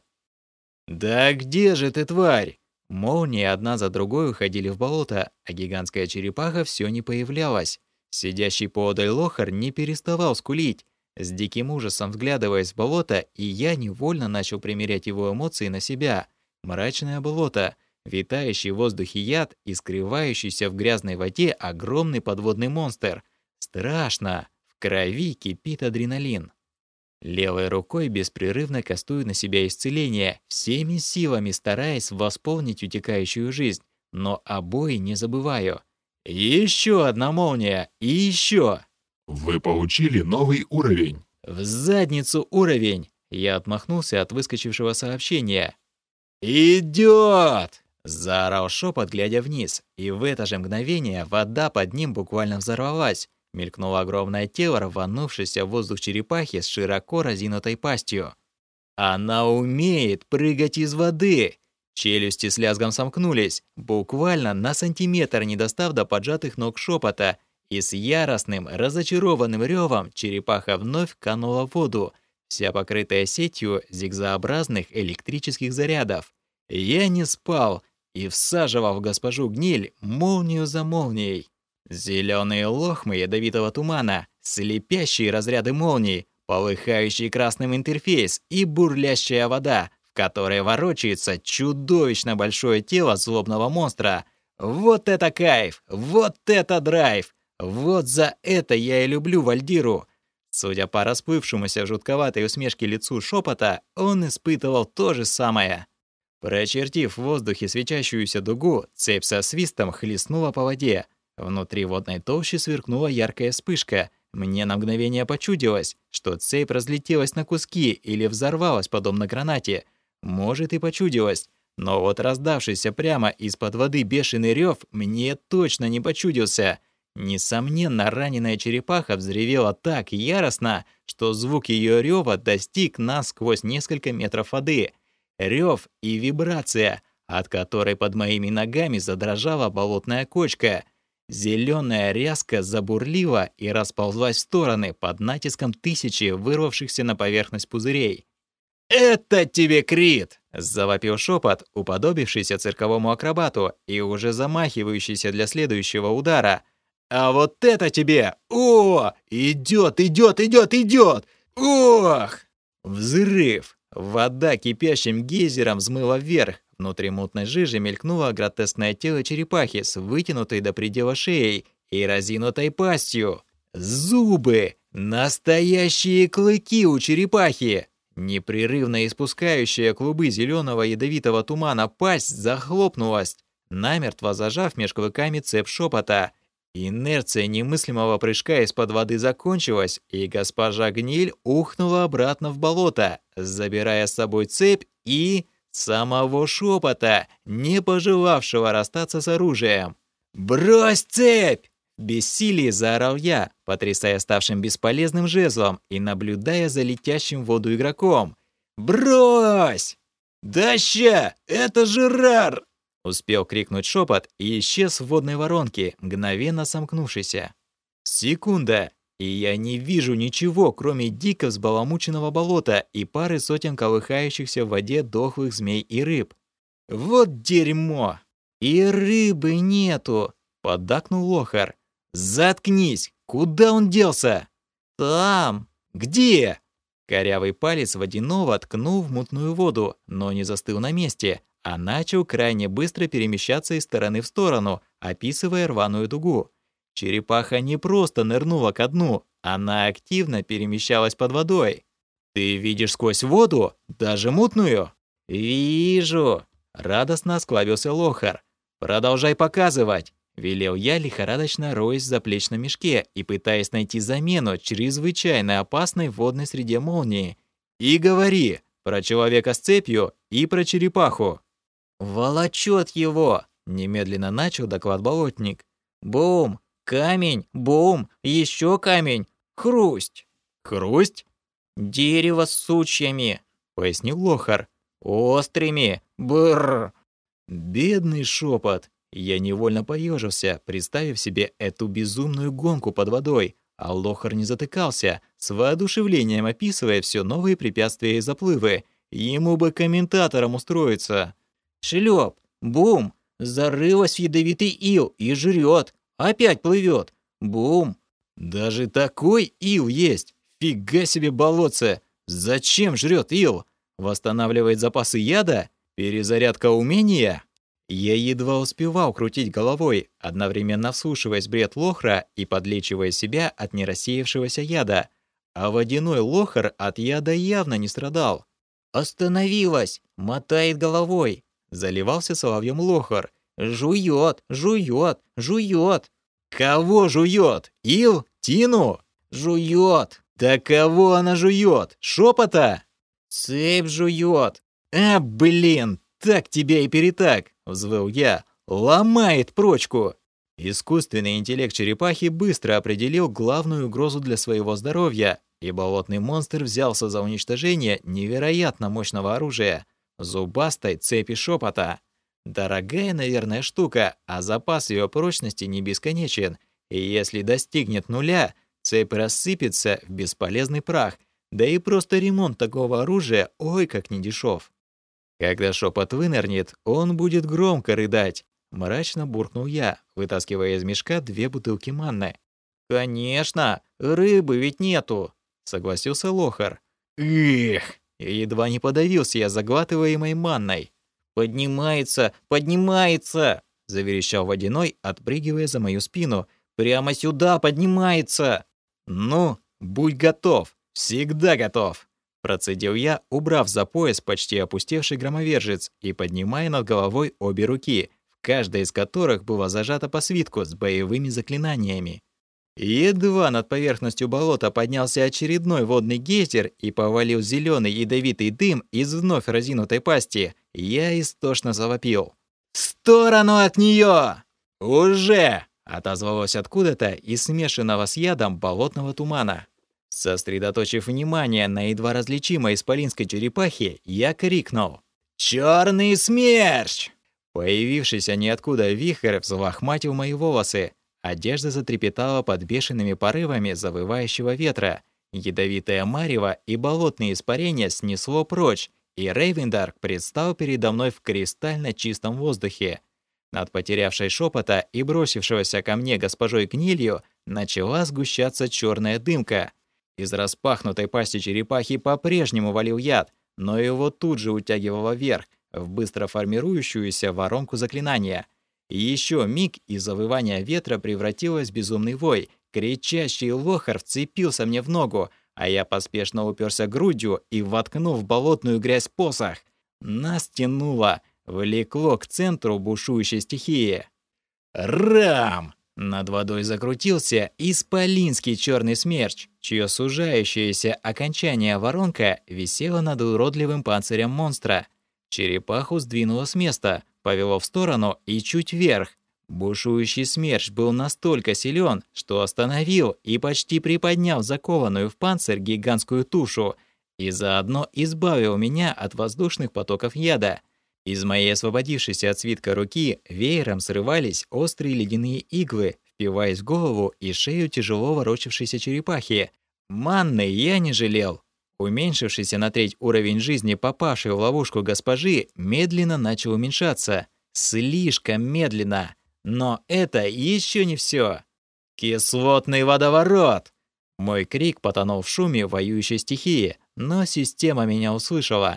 Speaker 4: «Да где же ты, тварь?» Молнии одна за другой уходили в болото, а гигантская черепаха все не появлялась. Сидящий поодаль лохар не переставал скулить, с диким ужасом вглядываясь в болото, и я невольно начал примерять его эмоции на себя. Мрачное болото, витающий в воздухе яд и скрывающийся в грязной воде огромный подводный монстр. Страшно, в крови кипит адреналин. Левой рукой беспрерывно кастую на себя исцеление, всеми силами стараясь восполнить утекающую жизнь, но обои не забываю. Еще одна молния, и еще.
Speaker 2: Вы получили новый уровень.
Speaker 4: В задницу уровень. Я отмахнулся от выскочившего сообщения. «Идет!» — заорал шепот, глядя вниз, и в это же мгновение вода под ним буквально взорвалась. Мелькнуло огромное тело, рванувшееся в воздух черепахи с широко разинутой пастью. Она умеет прыгать из воды. Челюсти с лязгом сомкнулись, буквально на сантиметр не достав до поджатых ног шепота, и с яростным, разочарованным ревом черепаха вновь канула в воду, вся покрытая сетью зигзообразных электрических зарядов. Я не спал и всаживал в госпожу Гниль молнию за молнией. Зеленые лохмы ядовитого тумана, слепящие разряды молний, полыхающий красным интерфейс и бурлящая вода, в которой ворочается чудовищно большое тело злобного монстра. Вот это кайф! Вот это драйв! Вот за это я и люблю Вальдиру. Судя по расплывшемуся в жутковатой усмешке лицу Шепота, он испытывал то же самое. Прочертив в воздухе светящуюся дугу, цепь со свистом хлестнула по воде. Внутри водной толщи сверкнула яркая вспышка. Мне на мгновение почудилось, что цепь разлетелась на куски или взорвалась подобно гранате. Может, и почудилось, но вот раздавшийся прямо из-под воды бешеный рев мне точно не почудился. Несомненно, раненая черепаха взревела так яростно, что звук ее рева достиг нас сквозь несколько метров воды. Рев и вибрация, от которой под моими ногами задрожала болотная кочка. Зеленая ряска забурлила и расползлась в стороны под натиском тысячи вырвавшихся на поверхность пузырей. «Это тебе Крит!» — завопил Шепот, уподобившийся цирковому акробату и уже замахивающийся для следующего удара. «А вот это тебе! О! Идет, идет, идет, идет! Ох!» Взрыв! Вода кипящим гейзером взмыла вверх. Внутри мутной жижи мелькнуло гротескное тело черепахи с вытянутой до предела шеей и разинутой пастью. Зубы! Настоящие клыки у черепахи! Непрерывно испускающая клубы зеленого ядовитого тумана пасть захлопнулась, намертво зажав меж клыками цепь Шепота. Инерция немыслимого прыжка из-под воды закончилась, и госпожа Гниль ухнула обратно в болото, забирая с собой цепь и самого Шепота, не пожелавшего расстаться с оружием. «Брось цепь!» В бессилии заорал я, потрясая ставшим бесполезным жезлом и наблюдая за летящим в воду игроком. «Брось!» «Да ща! Это Жерар!» Успел крикнуть Шепот и исчез в водной воронке, мгновенно сомкнувшейся. Секунда, и я не вижу ничего, кроме дико взбаламученного болота и пары сотен колыхающихся в воде дохлых змей и рыб. Вот дерьмо! И рыбы нету! Поддакнул Лохар. Заткнись! Куда он делся? Там! Где? Корявый палец водяного ткнул в мутную воду, но не застыл на месте, а начал крайне быстро перемещаться из стороны в сторону, описывая рваную дугу. Черепаха не просто нырнула ко дну, она активно перемещалась под водой. «Ты видишь сквозь воду? Даже мутную?» «Вижу!» — радостно осклабился Лохар. «Продолжай показывать!» — велел я, лихорадочно роясь в заплечном мешке и пытаясь найти замену чрезвычайно опасной в водной среде молнии. «И говори про человека с цепью и про черепаху!» «Волочет его!» — немедленно начал доклад болотник. «Бум! Камень! Бум! Еще камень! Хрусть!» «Хрусть?» «Дерево с сучьями!» — пояснил Лохар. «Острыми! Бррр!» Бедный Шепот! Я невольно поежился, представив себе эту безумную гонку под водой, а Лохар не затыкался, с воодушевлением описывая все новые препятствия и заплывы. Ему бы комментатором устроиться. Шлеп, бум, зарылась в ядовитый ил и жрет, опять плывет. Бум. Даже такой ил есть. Фига себе болотце. Зачем жрет ил? Восстанавливает запасы яда? Перезарядка умения? Я едва успевал крутить головой, одновременно вслушиваясь в бред Лохра и подлечивая себя от нерассеявшегося яда. А водяной Лохар от яда явно не страдал. «Остановилась! Мотает головой!» Заливался соловьем Лохар. «Жует! Жует! Жует!» «Кого жует? Ил? Тину?» «Жует!» «Да кого она жует? Шепота?» «Цепь жует!» «А, блин! Так тебя и перетак!» — взвыл я. «Ломает прочку!» Искусственный интеллект черепахи быстро определил главную угрозу для своего здоровья, и болотный монстр взялся за уничтожение невероятно мощного оружия — зубастой цепи Шепота. Дорогая, наверное, штука, а запас ее прочности не бесконечен, и если достигнет нуля, цепь рассыпется в бесполезный прах, да и просто ремонт такого оружия ой как недешев. Когда шепот вынырнет, он будет громко рыдать. Мрачно буркнул я, вытаскивая из мешка две бутылки манны. «Конечно, рыбы ведь нету», — согласился Лохар. «Эх!» — едва не подавился я заглатываемой манной. «Поднимается, поднимается!» — заверещал Водяной, отпрыгивая за мою спину. «Прямо сюда поднимается!» «Ну, будь готов, всегда готов!» Процедил я, убрав за пояс почти опустевший громовержец и поднимая над головой обе руки, в каждой из которых была зажата по свитку с боевыми заклинаниями. Едва над поверхностью болота поднялся очередной водный гейзер и повалил зеленый ядовитый дым из вновь разинутой пасти, я истошно завопил. «В сторону от нее! Уже!» — отозвалось откуда-то из смешанного с ядом болотного тумана. Сосредоточив внимание на едва различимой исполинской черепахе, я крикнул: «Черный смерч!» Появившийся ниоткуда вихрь взлохматил мои волосы. Одежда затрепетала под бешеными порывами завывающего ветра. Ядовитое марево и болотные испарения снесло прочь, и Рейвендарк предстал передо мной в кристально чистом воздухе. Над потерявшей шепота и бросившегося ко мне госпожой Гнилью начала сгущаться черная дымка. Из распахнутой пасти черепахи по-прежнему валил яд, но его тут же утягивало вверх, в быстро формирующуюся воронку заклинания. И еще миг, и завывание ветра превратилось в безумный вой. Кричащий Лохар вцепился мне в ногу, а я поспешно уперся грудью и воткнул в болотную грязь посох. Нас тянуло, влекло к центру бушующей стихии. Рам! Над водой закрутился исполинский черный смерч, чье сужающееся окончание воронка висело над уродливым панцирем монстра. Черепаху сдвинуло с места, повело в сторону и чуть вверх. Бушующий смерч был настолько силен, что остановил и почти приподнял закованную в панцирь гигантскую тушу и заодно избавил меня от воздушных потоков яда. Из моей освободившейся от свитка руки веером срывались острые ледяные иглы, впиваясь в голову и шею тяжело ворочавшейся черепахи. Манны я не жалел. Уменьшившийся на треть уровень жизни попавший в ловушку госпожи медленно начал уменьшаться. Слишком медленно. Но это еще не все. «Кислотный водоворот!» Мой крик потонул в шуме воюющей стихии, но система меня услышала.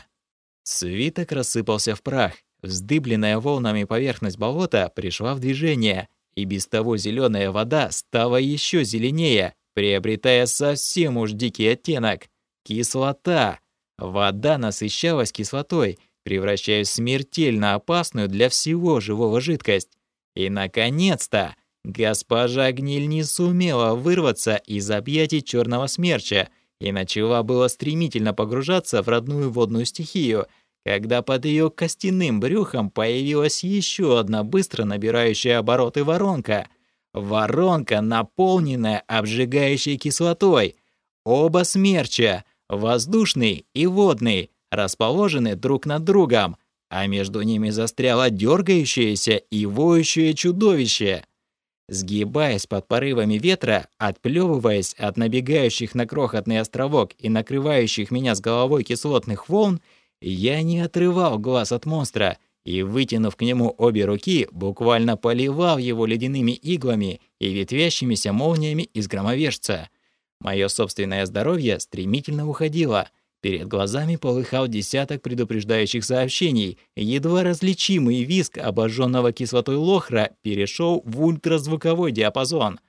Speaker 4: Свиток рассыпался в прах. Вздыбленная волнами поверхность болота пришла в движение, и без того зеленая вода стала еще зеленее, приобретая совсем уж дикий оттенок. Кислота. Вода насыщалась кислотой, превращаясь в смертельно опасную для всего живого жидкость. И, наконец-то, госпожа Гниль не сумела вырваться из объятий черного смерча и начала было стремительно погружаться в родную водную стихию, когда под ее костяным брюхом появилась еще одна быстро набирающая обороты воронка. Воронка, наполненная обжигающей кислотой. Оба смерча, воздушный и водный, расположены друг над другом, а между ними застряло дергающееся и воющее чудовище. Сгибаясь под порывами ветра, отплевываясь от набегающих на крохотный островок и накрывающих меня с головой кислотных волн, я не отрывал глаз от монстра и, вытянув к нему обе руки, буквально поливал его ледяными иглами и ветвящимися молниями из громовержца. Мое собственное здоровье стремительно уходило. Перед глазами полыхал десяток предупреждающих сообщений. Едва различимый визг обожженного кислотой лохра перешел в ультразвуковой диапазон.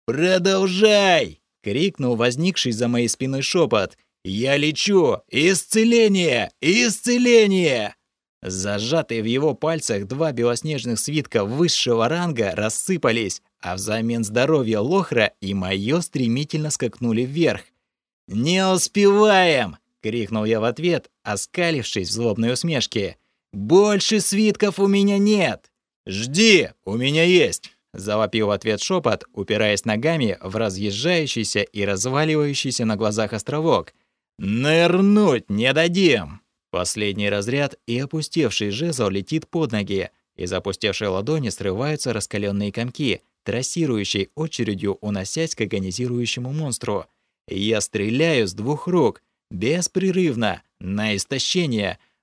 Speaker 4: «Продолжай!» — крикнул возникший за моей спиной шепот. «Я лечу! Исцеление! Исцеление!» Зажатые в его пальцах два белоснежных свитка высшего ранга рассыпались, а взамен здоровья лохра и мое стремительно скакнули вверх. «Не успеваем!» — крикнул я в ответ, оскалившись в злобной усмешке. «Больше свитков у меня нет!» «Жди, у меня есть!» — завопил в ответ шепот, упираясь ногами в разъезжающийся и разваливающийся на глазах островок. «Нырнуть не дадим!» Последний разряд и опустевший жезл летит под ноги. Из опустевшей ладони срываются раскаленные комки, трассирующей очередью уносясь к агонизирующему монстру. Я стреляю с двух рук, беспрерывно, на истощение.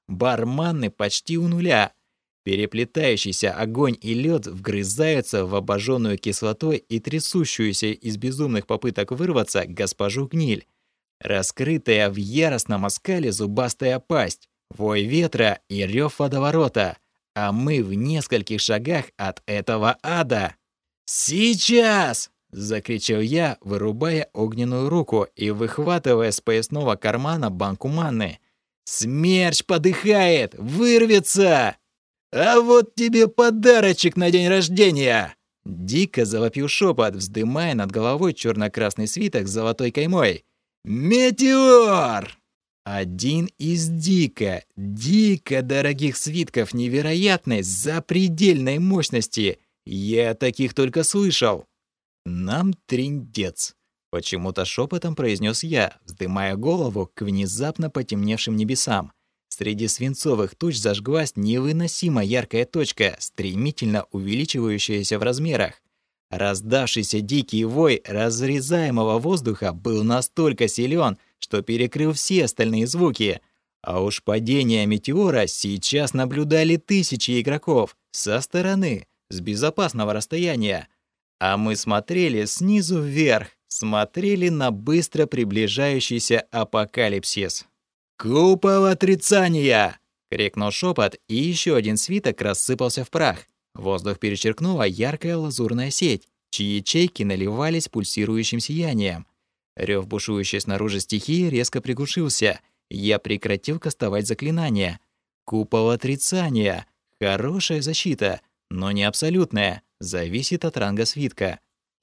Speaker 4: бар манны почти у нуля. Переплетающийся огонь и лед вгрызаются в обожженную кислотой и трясущуюся из безумных попыток вырваться госпожу гниль. Раскрытая в яростном оскале зубастая пасть, вой ветра и рев водоворота, а мы в нескольких шагах от этого ада. «Сейчас!» — закричал я, вырубая огненную руку и выхватывая с поясного кармана банку манны. «Смерч подыхает! Вырвется!» «А вот тебе подарочек на день рождения!» Дико завопил шепот, вздымая над головой черно-красный свиток с золотой каймой. «Метеор!» Один из дико, дико дорогих свитков невероятной, запредельной мощности. Я таких только слышал. «Нам триндец», — почему-то шепотом произнес я, вздымая голову к внезапно потемневшим небесам. Среди свинцовых туч зажглась невыносимо яркая точка, стремительно увеличивающаяся в размерах. Раздавшийся дикий вой разрезаемого воздуха был настолько силен, что перекрыл все остальные звуки. А уж падение метеора сейчас наблюдали тысячи игроков со стороны, с безопасного расстояния. А мы смотрели снизу вверх, смотрели на быстро приближающийся апокалипсис. «Купол отрицания!» — крикнул шепот, и еще один свиток рассыпался в прах. Воздух перечеркнула яркая лазурная сеть, чьи ячейки наливались пульсирующим сиянием. Рев бушующей снаружи стихии резко приглушился. Я прекратил кастовать заклинание. Купол отрицания. Хорошая защита, но не абсолютная. Зависит от ранга свитка.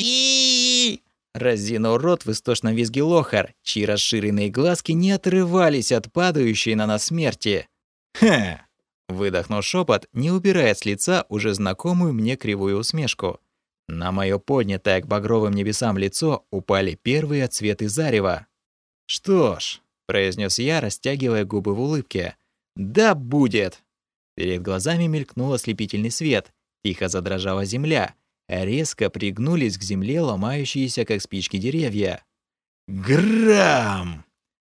Speaker 4: И разинул рот в истошном визге Лохар, чьи расширенные глазки не отрывались от падающей на нас смерти. «Ха!» — выдохнул шепот, не убирая с лица уже знакомую мне кривую усмешку. На моё поднятое к багровым небесам лицо упали первые отсветы зарева. «Что ж», — произнес я, растягивая губы в улыбке, — «да будет!» Перед глазами мелькнул ослепительный свет, тихо задрожала земля, резко пригнулись к земле ломающиеся, как спички, деревья. Грам!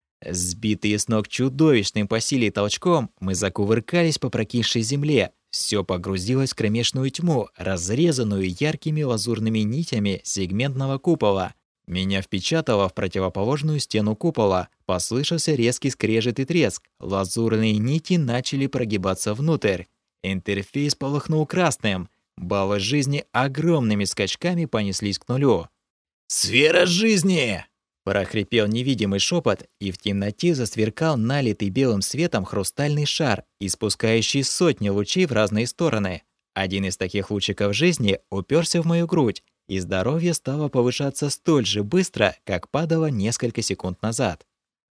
Speaker 4: Сбитые с ног чудовищным по силе толчком, мы закувыркались по прокисшей земле. Все погрузилось в кромешную тьму, разрезанную яркими лазурными нитями сегментного купола. Меня впечатало в противоположную стену купола. Послышался резкий скрежет и треск. Лазурные нити начали прогибаться внутрь. Интерфейс полыхнул красным. Баллы жизни огромными скачками понеслись к нулю. «Сфера жизни!» — прохрипел невидимый шепот, и в темноте засверкал налитый белым светом хрустальный шар, испускающий сотни лучей в разные стороны. Один из таких лучиков жизни уперся в мою грудь, и здоровье стало повышаться столь же быстро, как падало несколько секунд назад.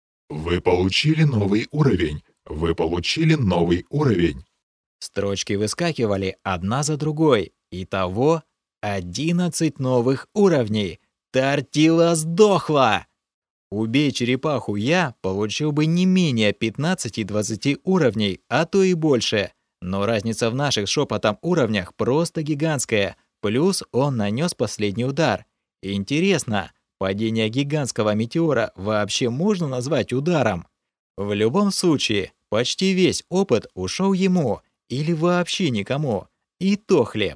Speaker 2: Вы получили новый уровень. Вы получили новый уровень.
Speaker 4: Строчки выскакивали одна за другой. Итого одиннадцать новых уровней. Тортила сдохла! Убей черепаху я, получил бы не менее пятнадцати-двадцати уровней, а то и больше. Но разница в наших шепотом уровнях просто гигантская. Плюс он нанес последний удар. Интересно, падение гигантского метеора вообще можно назвать ударом? В любом случае, почти весь опыт ушел ему. Или вообще никому. И то хлеб.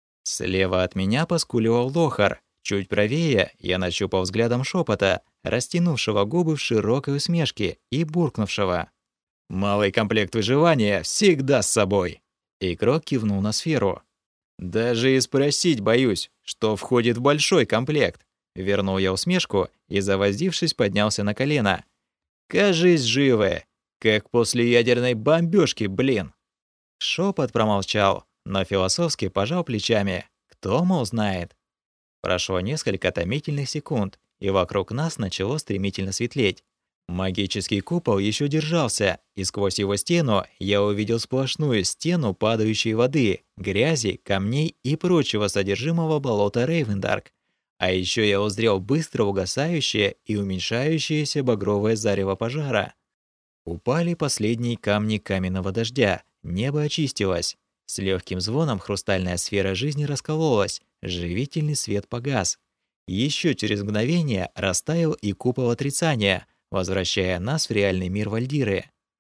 Speaker 4: Слева от меня поскуливал Лохар. Чуть правее я нащупал взглядом шепота, растянувшего губы в широкой усмешке и буркнувшего: «Малый комплект выживания всегда с собой». Игрок кивнул на сферу. «Даже и спросить боюсь, что входит в большой комплект». Вернул я усмешку и, завозившись, поднялся на колено. «Кажись, живы, как после ядерной бомбёжки, блин». Шепот промолчал, но философски пожал плечами. Кто, мол, знает. Прошло несколько томительных секунд, и вокруг нас начало стремительно светлеть. Магический купол еще держался, и сквозь его стену я увидел сплошную стену падающей воды, грязи, камней и прочего содержимого болота Рейвендарк. А еще я узрел быстро угасающее и уменьшающееся багровое зарево пожара. Упали последние камни каменного дождя, небо очистилось. С легким звоном хрустальная сфера жизни раскололась, живительный свет погас. Еще через мгновение растаял и купол отрицания, возвращая нас в реальный мир Вальдиры.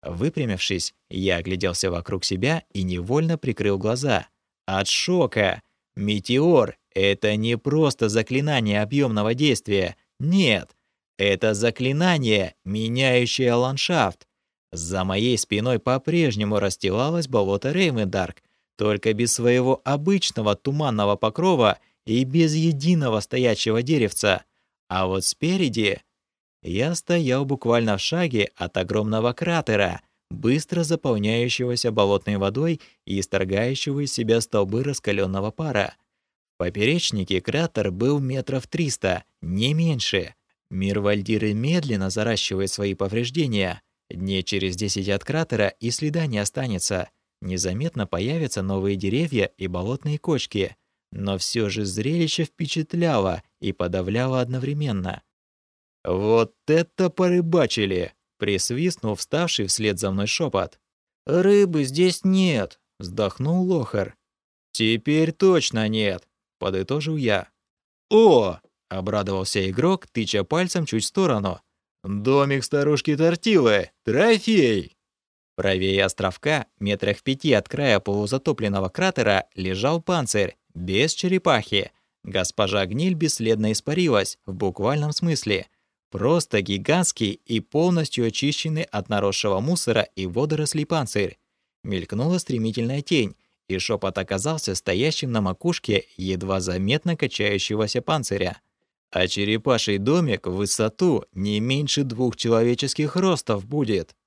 Speaker 4: Выпрямившись, я огляделся вокруг себя и невольно прикрыл глаза. От шока! Метеор — это не просто заклинание объемного действия. Нет, это заклинание, меняющее ландшафт. За моей спиной по-прежнему расстилалось болото Рейвендарк, только без своего обычного туманного покрова и без единого стоячего деревца. А вот спереди я стоял буквально в шаге от огромного кратера, быстро заполняющегося болотной водой и исторгающего из себя столбы раскаленного пара. В поперечнике кратер был метров триста, не меньше. Мир Вальдиры медленно заращивает свои повреждения. Дней через десять от кратера и следа не останется. Незаметно появятся новые деревья и болотные кочки. Но все же зрелище впечатляло и подавляло одновременно. «Вот это порыбачили!» — присвистнул вставший вслед за мной шепот. «Рыбы здесь нет!» — вздохнул Лохар. «Теперь точно нет!» — подытожил я. «О!» — обрадовался игрок, тыча пальцем чуть в сторону. «Домик старушки Тортилы! Трофей!» Правее островка, метрах в пяти от края полузатопленного кратера, лежал панцирь, без черепахи. Госпожа Гниль бесследно испарилась, в буквальном смысле. Просто гигантский и полностью очищенный от наросшего мусора и водорослей панцирь. Мелькнула стремительная тень, и шепот оказался стоящим на макушке едва заметно качающегося панциря. А черепаший домик в высоту не меньше двух человеческих ростов будет.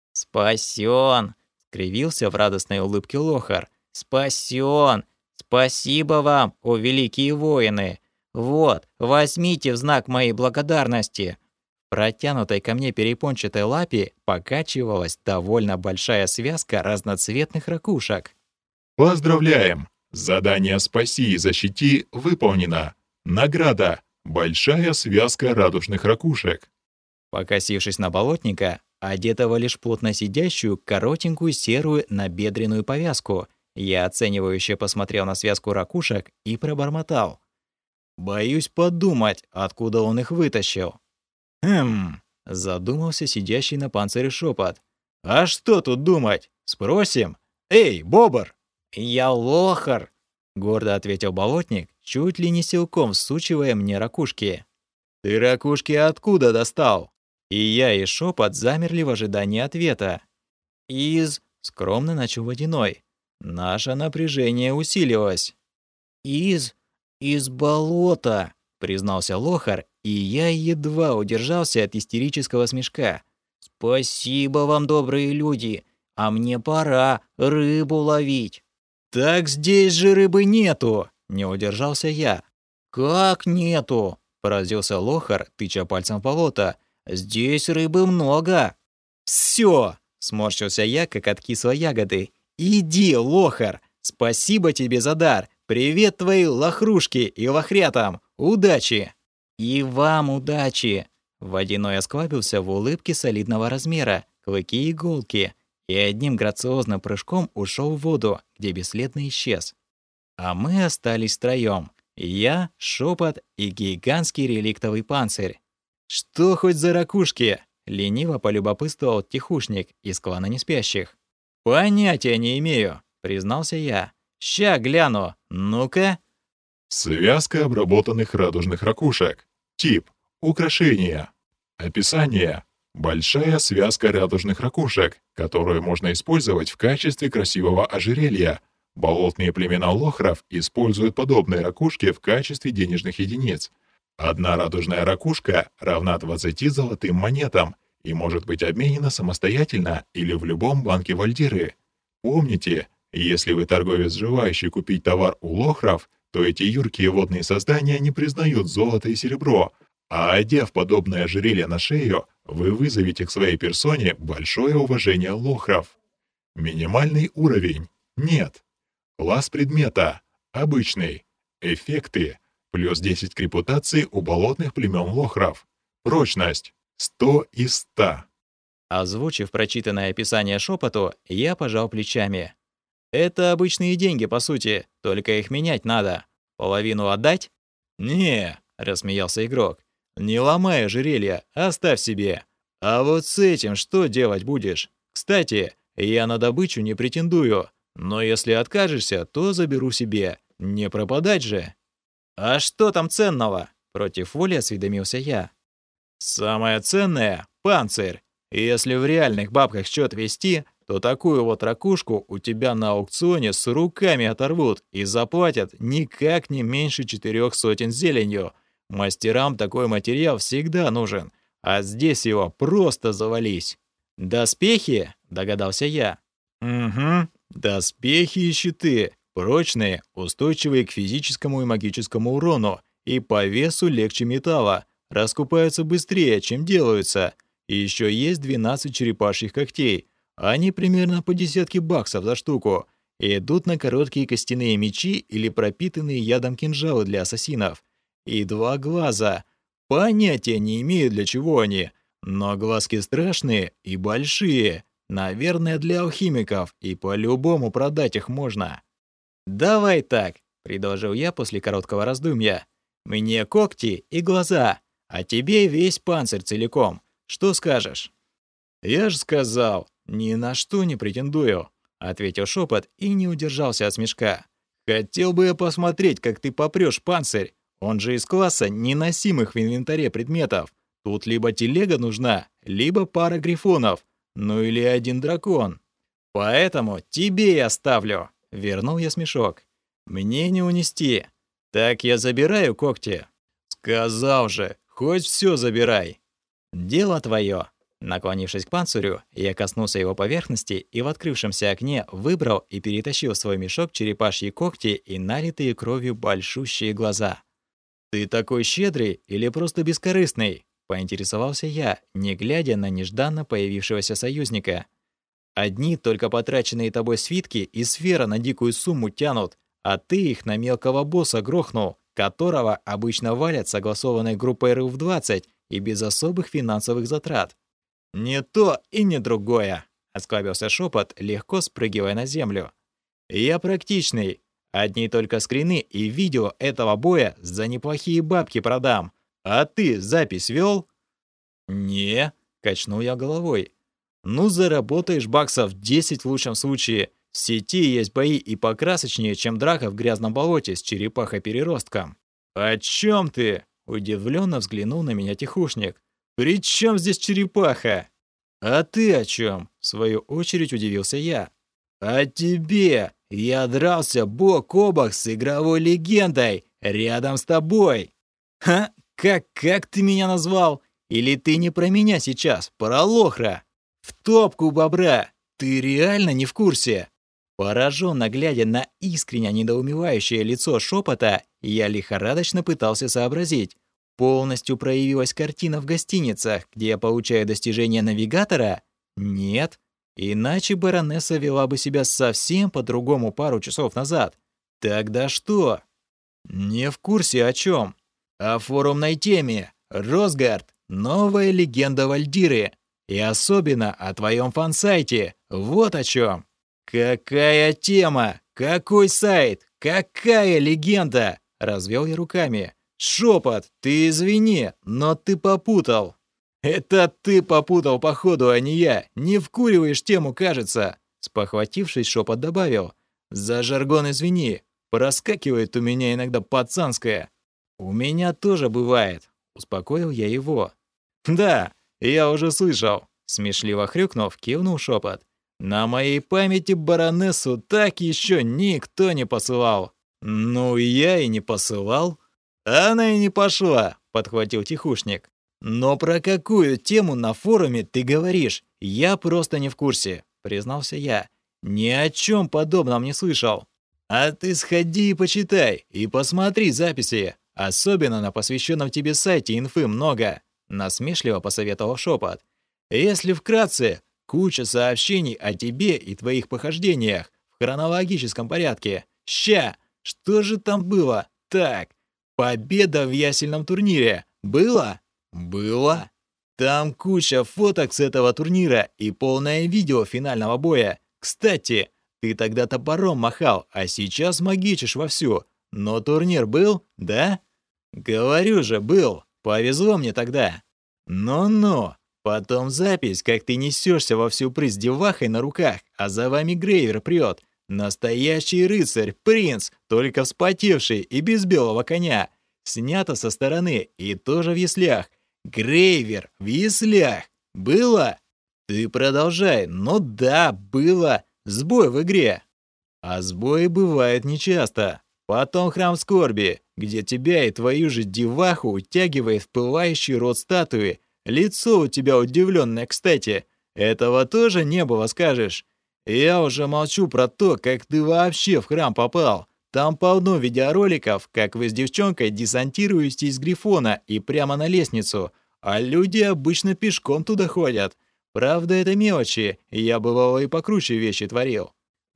Speaker 4: «Спасён!» — скривился в радостной улыбке Лохар. «Спасён! Спасибо вам, о великие воины! Вот, возьмите в знак моей благодарности!» В протянутой ко мне перепончатой лапе покачивалась довольно большая связка разноцветных ракушек.
Speaker 2: Поздравляем! Задание «Спаси и защити» выполнено. Награда — большая связка радужных ракушек.
Speaker 4: Покосившись на болотника, одетого лишь плотно сидящую коротенькую серую набедренную повязку, я оценивающе посмотрел на связку ракушек и пробормотал. «Боюсь подумать, откуда он их вытащил». «Хм...» — задумался сидящий на панцире шепот. «А что тут думать? Спросим? Эй, бобр!» «Я Лохар!» — гордо ответил болотник, чуть ли не силком всучивая мне ракушки. «Ты ракушки откуда достал?» И я, и шепот замерли в ожидании ответа. «Из...» — скромно начал Водяной. Наше напряжение усилилось. «Из... из болота!» — признался Лохар, и я едва удержался от истерического смешка. «Спасибо вам, добрые люди, а мне пора рыбу ловить». «Так здесь же рыбы нету!» — не удержался я. «Как нету?» — поразился Лохар, тыча пальцем в болото. «Здесь рыбы много». «Всё!» — сморщился я, как от кислой ягоды. «Иди, Лохар! Спасибо тебе за дар! Привет твоей лохрушке и лохрятам! Удачи!» «И вам удачи!» Водяной осклабился в улыбке солидного размера, клыки и иголки, и одним грациозным прыжком ушел в воду, где бесследно исчез. А мы остались втроём. Я, шепот и гигантский реликтовый панцирь. «Что хоть за ракушки?» — лениво полюбопытствовал тихушник из клана неспящих. «Понятия не имею», — признался я. «Ща гляну. Ну-ка».
Speaker 2: Связка обработанных радужных ракушек. Тип — украшение. Описание — большая связка радужных ракушек, которую можно использовать в качестве красивого ожерелья. Болотные племена лохров используют подобные ракушки в качестве денежных единиц. Одна радужная ракушка равна двадцати золотым монетам и может быть обменена самостоятельно или в любом банке Вальдиры. Помните, если вы торговец, желающий купить товар у лохров, то эти юркие водные создания не признают золото и серебро, а одев подобное ожерелье на шею, вы вызовете к своей персоне большое уважение лохров. Минимальный уровень — нет. Класс предмета — обычный. Эффекты — плюс десять к репутации у болотных племен лохров. Прочность — сто из ста.
Speaker 4: Озвучив прочитанное описание шепоту, я пожал плечами. «Это обычные деньги, по сути, только их менять надо. Половину отдать?» «Не», — рассмеялся игрок. «Не ломай ожерелье, оставь себе. А вот с этим что делать будешь?
Speaker 1: Кстати, я на добычу не претендую, но если откажешься, то заберу себе. Не пропадать же. А что там ценного? Против воли осведомился я. Самое ценное — панцирь. Если в реальных бабках счет вести, то такую вот ракушку у тебя на аукционе с руками оторвут и заплатят никак не меньше четырех сотен зеленью. Мастерам такой материал всегда нужен, а здесь его просто завались. «Доспехи?» — догадался я. «Угу, доспехи и щиты. Прочные, устойчивые к физическому и магическому урону, и по весу легче металла, раскупаются быстрее, чем делаются. И еще есть двенадцать черепашьих когтей. Они примерно по десятке баксов за штуку. И идут на короткие костяные мечи или пропитанные ядом кинжалы для ассасинов. И два глаза. Понятия не имею, для чего они. Но глазки страшные и большие. Наверное, для алхимиков, и по-любому продать их можно. «Давай так», — предложил я после короткого раздумья. «Мне когти и глаза, а тебе весь панцирь целиком. Что скажешь?» «Я ж сказал, ни на что не претендую», — ответил шепот и не удержался от смешка. «Хотел бы я посмотреть, как ты попрёшь панцирь. Он же из класса неносимых в инвентаре предметов. Тут либо телега нужна, либо пара грифонов, ну или один дракон. Поэтому тебе я ставлю». Вернул я смешок. «Мне не унести. Так я забираю когти?» «Сказал же, хоть все забирай». «Дело твое». Наклонившись к панцирю, я коснулся его поверхности и в открывшемся окне выбрал и перетащил в свой мешок черепашьи когти и налитые кровью большущие глаза. «Ты такой щедрый или просто бескорыстный?» — поинтересовался я, не глядя на нежданно появившегося союзника. «Одни только потраченные тобой свитки и сфера на дикую сумму тянут, а ты их на мелкого босса грохнул, которого обычно валят согласованной группой эр эф двадцать и без особых финансовых затрат». «Не то и не другое», — осклабился шепот, легко спрыгивая на землю. «Я практичный. Одни только скрины и видео этого боя за неплохие бабки продам. А ты запись вел?» «Не», — качнул я головой. «Ну, заработаешь баксов десять в лучшем случае. В сети есть бои и покрасочнее, чем драка в грязном болоте с черепахой-переростком». «О чем ты?» — удивленно взглянул на меня тихушник. «При чем здесь черепаха?» «А ты о чем?» — в свою очередь удивился я. «О тебе! Я дрался бок о бок с игровой легендой рядом с тобой!» «Ха? Как, как ты меня назвал? Или ты не про меня сейчас, про лохра? В топку, бобра! Ты реально не в курсе?» Пораженно глядя на искренне недоумевающее лицо шепота, я лихорадочно пытался сообразить. Полностью проявилась картина в гостиницах, где я получаю достижения навигатора? Нет. Иначе баронесса вела бы себя совсем по-другому пару часов назад. Тогда что? Не в курсе о чем. О форумной теме. Росгард. Новая легенда Вальдиры. И особенно о твоем фан-сайте. Вот о чем. Какая тема? Какой сайт? Какая легенда? Развел я руками. «Шепот, ты извини, но ты попутал». «Это ты попутал, походу, а не я. Не вкуриваешь тему, кажется». Спохватившись, шепот добавил. «За жаргон извини. Проскакивает у меня иногда пацанское». «У меня тоже бывает», — успокоил я его. «Да, я уже слышал», — смешливо хрюкнув, кивнул шепот. «На моей памяти баронессу так еще никто не посылал». «Ну, я и не посылал». «Она и не пошла», — подхватил тихушник. «Но про какую тему на форуме ты говоришь? Я просто не в курсе», — признался я. «Ни о чем подобном не слышал». «А ты сходи и почитай, и посмотри записи. Особенно на посвященном тебе сайте инфы много», — насмешливо посоветовал шепот. «Если вкратце, куча сообщений о тебе и твоих похождениях в хронологическом порядке. Ща, что же там было? Так. Победа в ясельном турнире. Было? Было. Там куча фоток с этого турнира и полное видео финального боя. Кстати, ты тогда топором махал, а сейчас магичишь вовсю. Но турнир был, да? Говорю же, был. Повезло мне тогда. Ну-ну,
Speaker 4: Потом запись, как ты несешься во всю прыть с девахой на руках, а за вами Грейвер прет. Настоящий рыцарь, принц, только вспотевший и без белого коня. Снято со стороны и тоже в яслях. Грейвер в яслях. Было? Ты продолжай. Ну да, было. Сбой в игре. А сбои бывают нечасто. Потом храм скорби, где тебя и твою же деваху утягивает в пылающий рот статуи. Лицо у тебя удивленное, кстати. Этого тоже не было, скажешь. Я уже молчу про то, как ты вообще в храм попал. Там полно видеороликов, как вы с девчонкой десантируетесь с Грифона и прямо на лестницу, а люди обычно пешком туда ходят. Правда, это мелочи, я бывало и покруче вещи творил.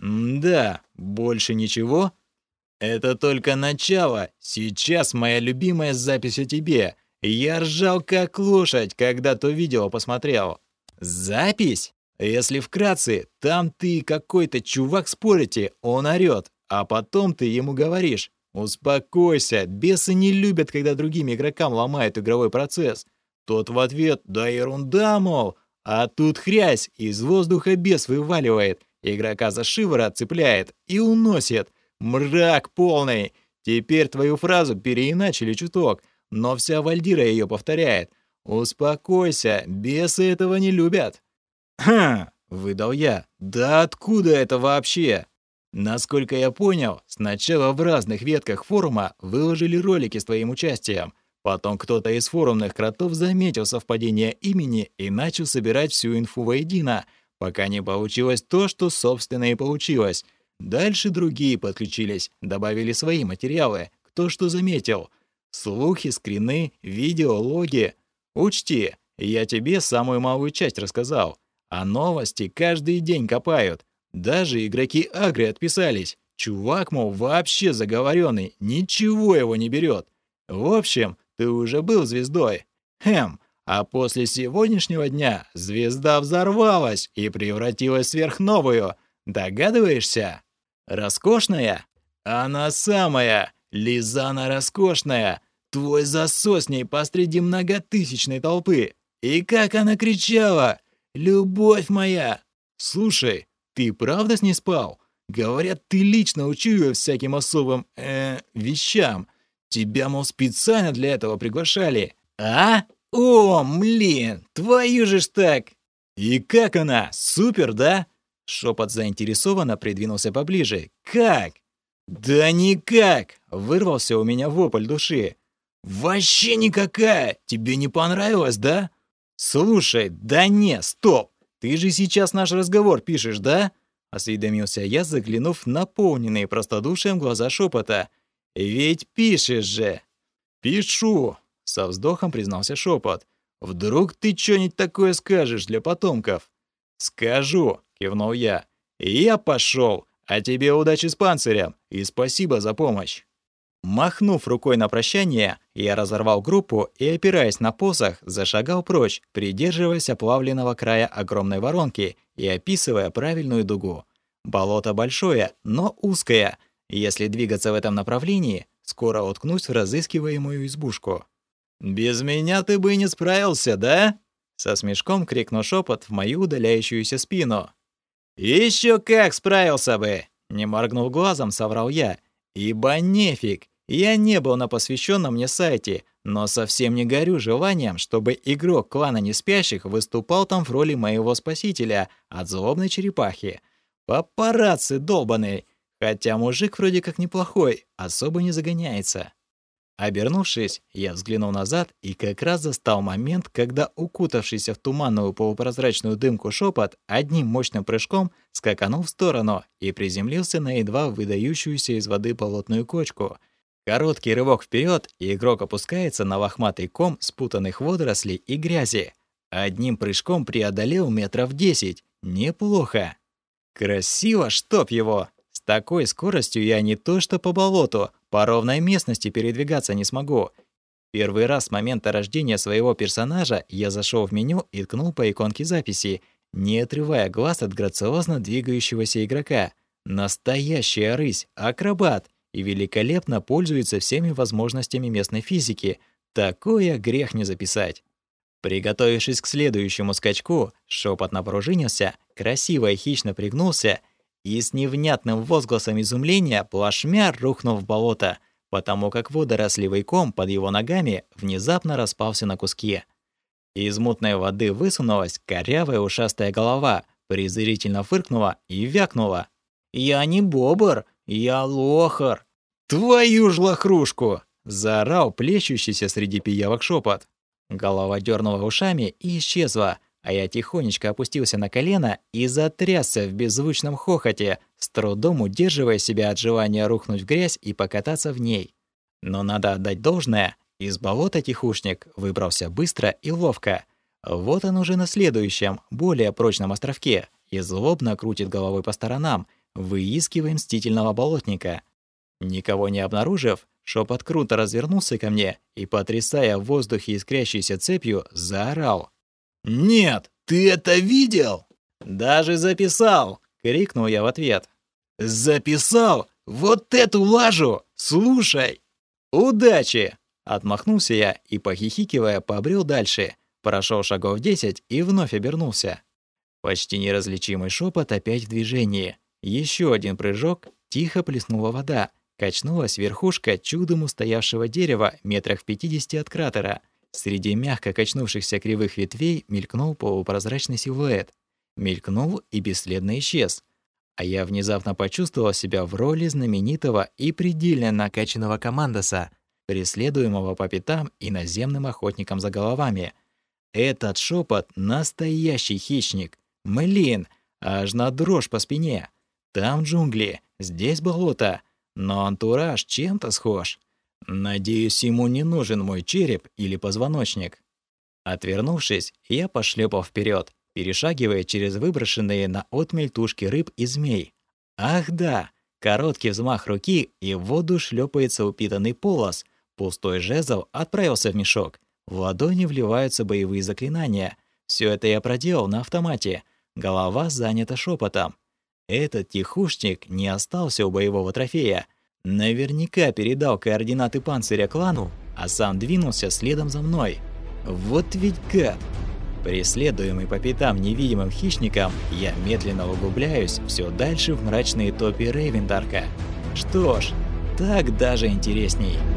Speaker 4: М-да, больше ничего? Это только начало. Сейчас моя любимая запись о тебе. Я ржал как лошадь, когда то видео посмотрел. Запись? Если вкратце, там ты и какой-то чувак спорите, он орёт, а потом ты ему говоришь: «Успокойся, бесы не любят, когда другим игрокам ломают игровой процесс». Тот в ответ: «Да ерунда, мол». А тут хрясь, из воздуха бес вываливает, игрока за шиворот цепляет и уносит. Мрак полный. Теперь твою фразу переиначили чуток, но вся Вальдира ее повторяет. «Успокойся, бесы этого не любят». «Ха!» — выдал я. «Да откуда это вообще?» Насколько я понял, сначала в разных ветках форума выложили ролики с твоим участием. Потом кто-то из форумных кротов заметил совпадение имени и начал собирать всю инфу воедино, пока не получилось то, что, собственно, и получилось. Дальше другие подключились, добавили свои материалы, кто что заметил. Слухи, скрины, видео, логи. Учти, я тебе самую малую часть рассказал. А новости каждый день копают. Даже игроки Агри отписались. Чувак, мол, вообще заговоренный, ничего его не берет. В общем, ты уже был звездой. Хм, а после сегодняшнего дня звезда взорвалась и превратилась в сверхновую. Догадываешься? Роскошная? Она самая. Лизана роскошная. Твой засос с ней посреди многотысячной толпы. И как она кричала: «Любовь моя!» Слушай, ты правда с ней спал? Говорят, ты лично учил ее всяким особым, э, вещам. Тебя, мол, специально для этого приглашали. А? О, блин, твою же ж так! И как она? Супер, да? Шепот заинтересованно придвинулся поближе. Как? Да никак! Вырвался у меня вопль души. Вообще никакая! Тебе не понравилось, да? Слушай, да не, стоп! Ты же сейчас наш разговор пишешь, да? Осведомился я, заглянув в наполненные простодушием глаза Шепота. Ведь пишешь же. Пишу, со вздохом признался Шепот. Вдруг ты что-нибудь такое скажешь для потомков? Скажу, кивнул я. И я пошел. А тебе удачи с панцирем и спасибо за помощь. Махнув рукой на прощание, я разорвал группу и, опираясь на посох, зашагал прочь, придерживаясь оплавленного края огромной воронки и описывая правильную дугу. Болото большое, но узкое. Если двигаться в этом направлении, скоро уткнусь в разыскиваемую избушку. «Без меня ты бы не справился, да?» Со смешком крикнул Шепот в мою удаляющуюся спину. «Еще как справился бы!» Не моргнув глазом, соврал я. «Ибо нефиг! Я не был на посвященном мне сайте, но совсем не горю желанием, чтобы игрок клана Неспящих выступал там в роли моего спасителя от злобной черепахи. Папарацци долбаный! Хотя мужик вроде как неплохой, особо не загоняется». Обернувшись, я взглянул назад и как раз застал момент, когда укутавшийся в туманную полупрозрачную дымку Шепот одним мощным прыжком скаканул в сторону и приземлился на едва выдающуюся из воды болотную кочку. Короткий рывок вперед, и игрок опускается на лохматый ком спутанных водорослей и грязи. Одним прыжком преодолел метров десять. Неплохо. Красиво, чтоб его! С такой скоростью я не то что по болоту, по ровной местности передвигаться не смогу. Первый раз с момента рождения своего персонажа я зашел в меню и ткнул по иконке записи, не отрывая глаз от грациозно двигающегося игрока. Настоящая рысь, акробат, и великолепно пользуется всеми возможностями местной физики. Такое грех не записать. Приготовившись к следующему скачку, шепот напружинился, красиво и хищно пригнулся и с невнятным возгласом изумления плашмя рухнул в болото, потому как водорослевый ком под его ногами внезапно распался на куски. Из мутной воды высунулась корявая ушастая голова, презрительно фыркнула и вякнула. «Я не бобр, я лохар!» «Твою ж лохрушку!» — заорал плещущийся среди пиявок шепот. Голова дернула ушами и исчезла, а я тихонечко опустился на колено и затрясся в беззвучном хохоте, с трудом удерживая себя от желания рухнуть в грязь и покататься в ней. Но надо отдать должное, из болота тихушник выбрался быстро и ловко. Вот он уже на следующем, более прочном островке, и злобно крутит головой по сторонам, выискивая мстительного болотника. Никого не обнаружив, шепот круто развернулся ко мне и, потрясая в воздухе искрящейся цепью, заорал.
Speaker 3: «Нет, ты это видел?»
Speaker 4: «Даже записал!» — крикнул я в ответ.
Speaker 3: «Записал? Вот эту лажу! Слушай!»
Speaker 4: «Удачи!» — отмахнулся я и, похихикивая, побрел дальше. Прошел шагов десять и вновь обернулся. Почти неразличимый шепот опять в движении. Еще один прыжок, тихо плеснула вода. Качнулась верхушка чудом устоявшего дерева метрах в пятидесяти от кратера. Среди мягко качнувшихся кривых ветвей мелькнул полупрозрачный силуэт. Мелькнул и бесследно исчез. А я внезапно почувствовал себя в роли знаменитого и предельно накачанного командоса, преследуемого по пятам иноземным охотником за головами. Этот шепот — настоящий хищник. Млин, аж на дрожь по спине. Там джунгли, здесь болото, но антураж чем-то схож. Надеюсь, ему не нужен мой череп или позвоночник. Отвернувшись, я пошлепал вперед, перешагивая через выброшенные на отмель тушки рыб и змей. Ах да, короткий взмах руки, и в воду шлепается упитанный полос. Пустой жезл отправился в мешок. В ладони вливаются боевые заклинания. Все это я проделал на автомате. Голова занята шепотом. Этот тихушник не остался у боевого трофея. Наверняка передал координаты панциря клану, а сам двинулся следом за мной. Вот ведь гад! Преследуемый по пятам невидимым хищником, я медленно углубляюсь все дальше в мрачные топи Рейвендарка. Что ж, так даже интересней.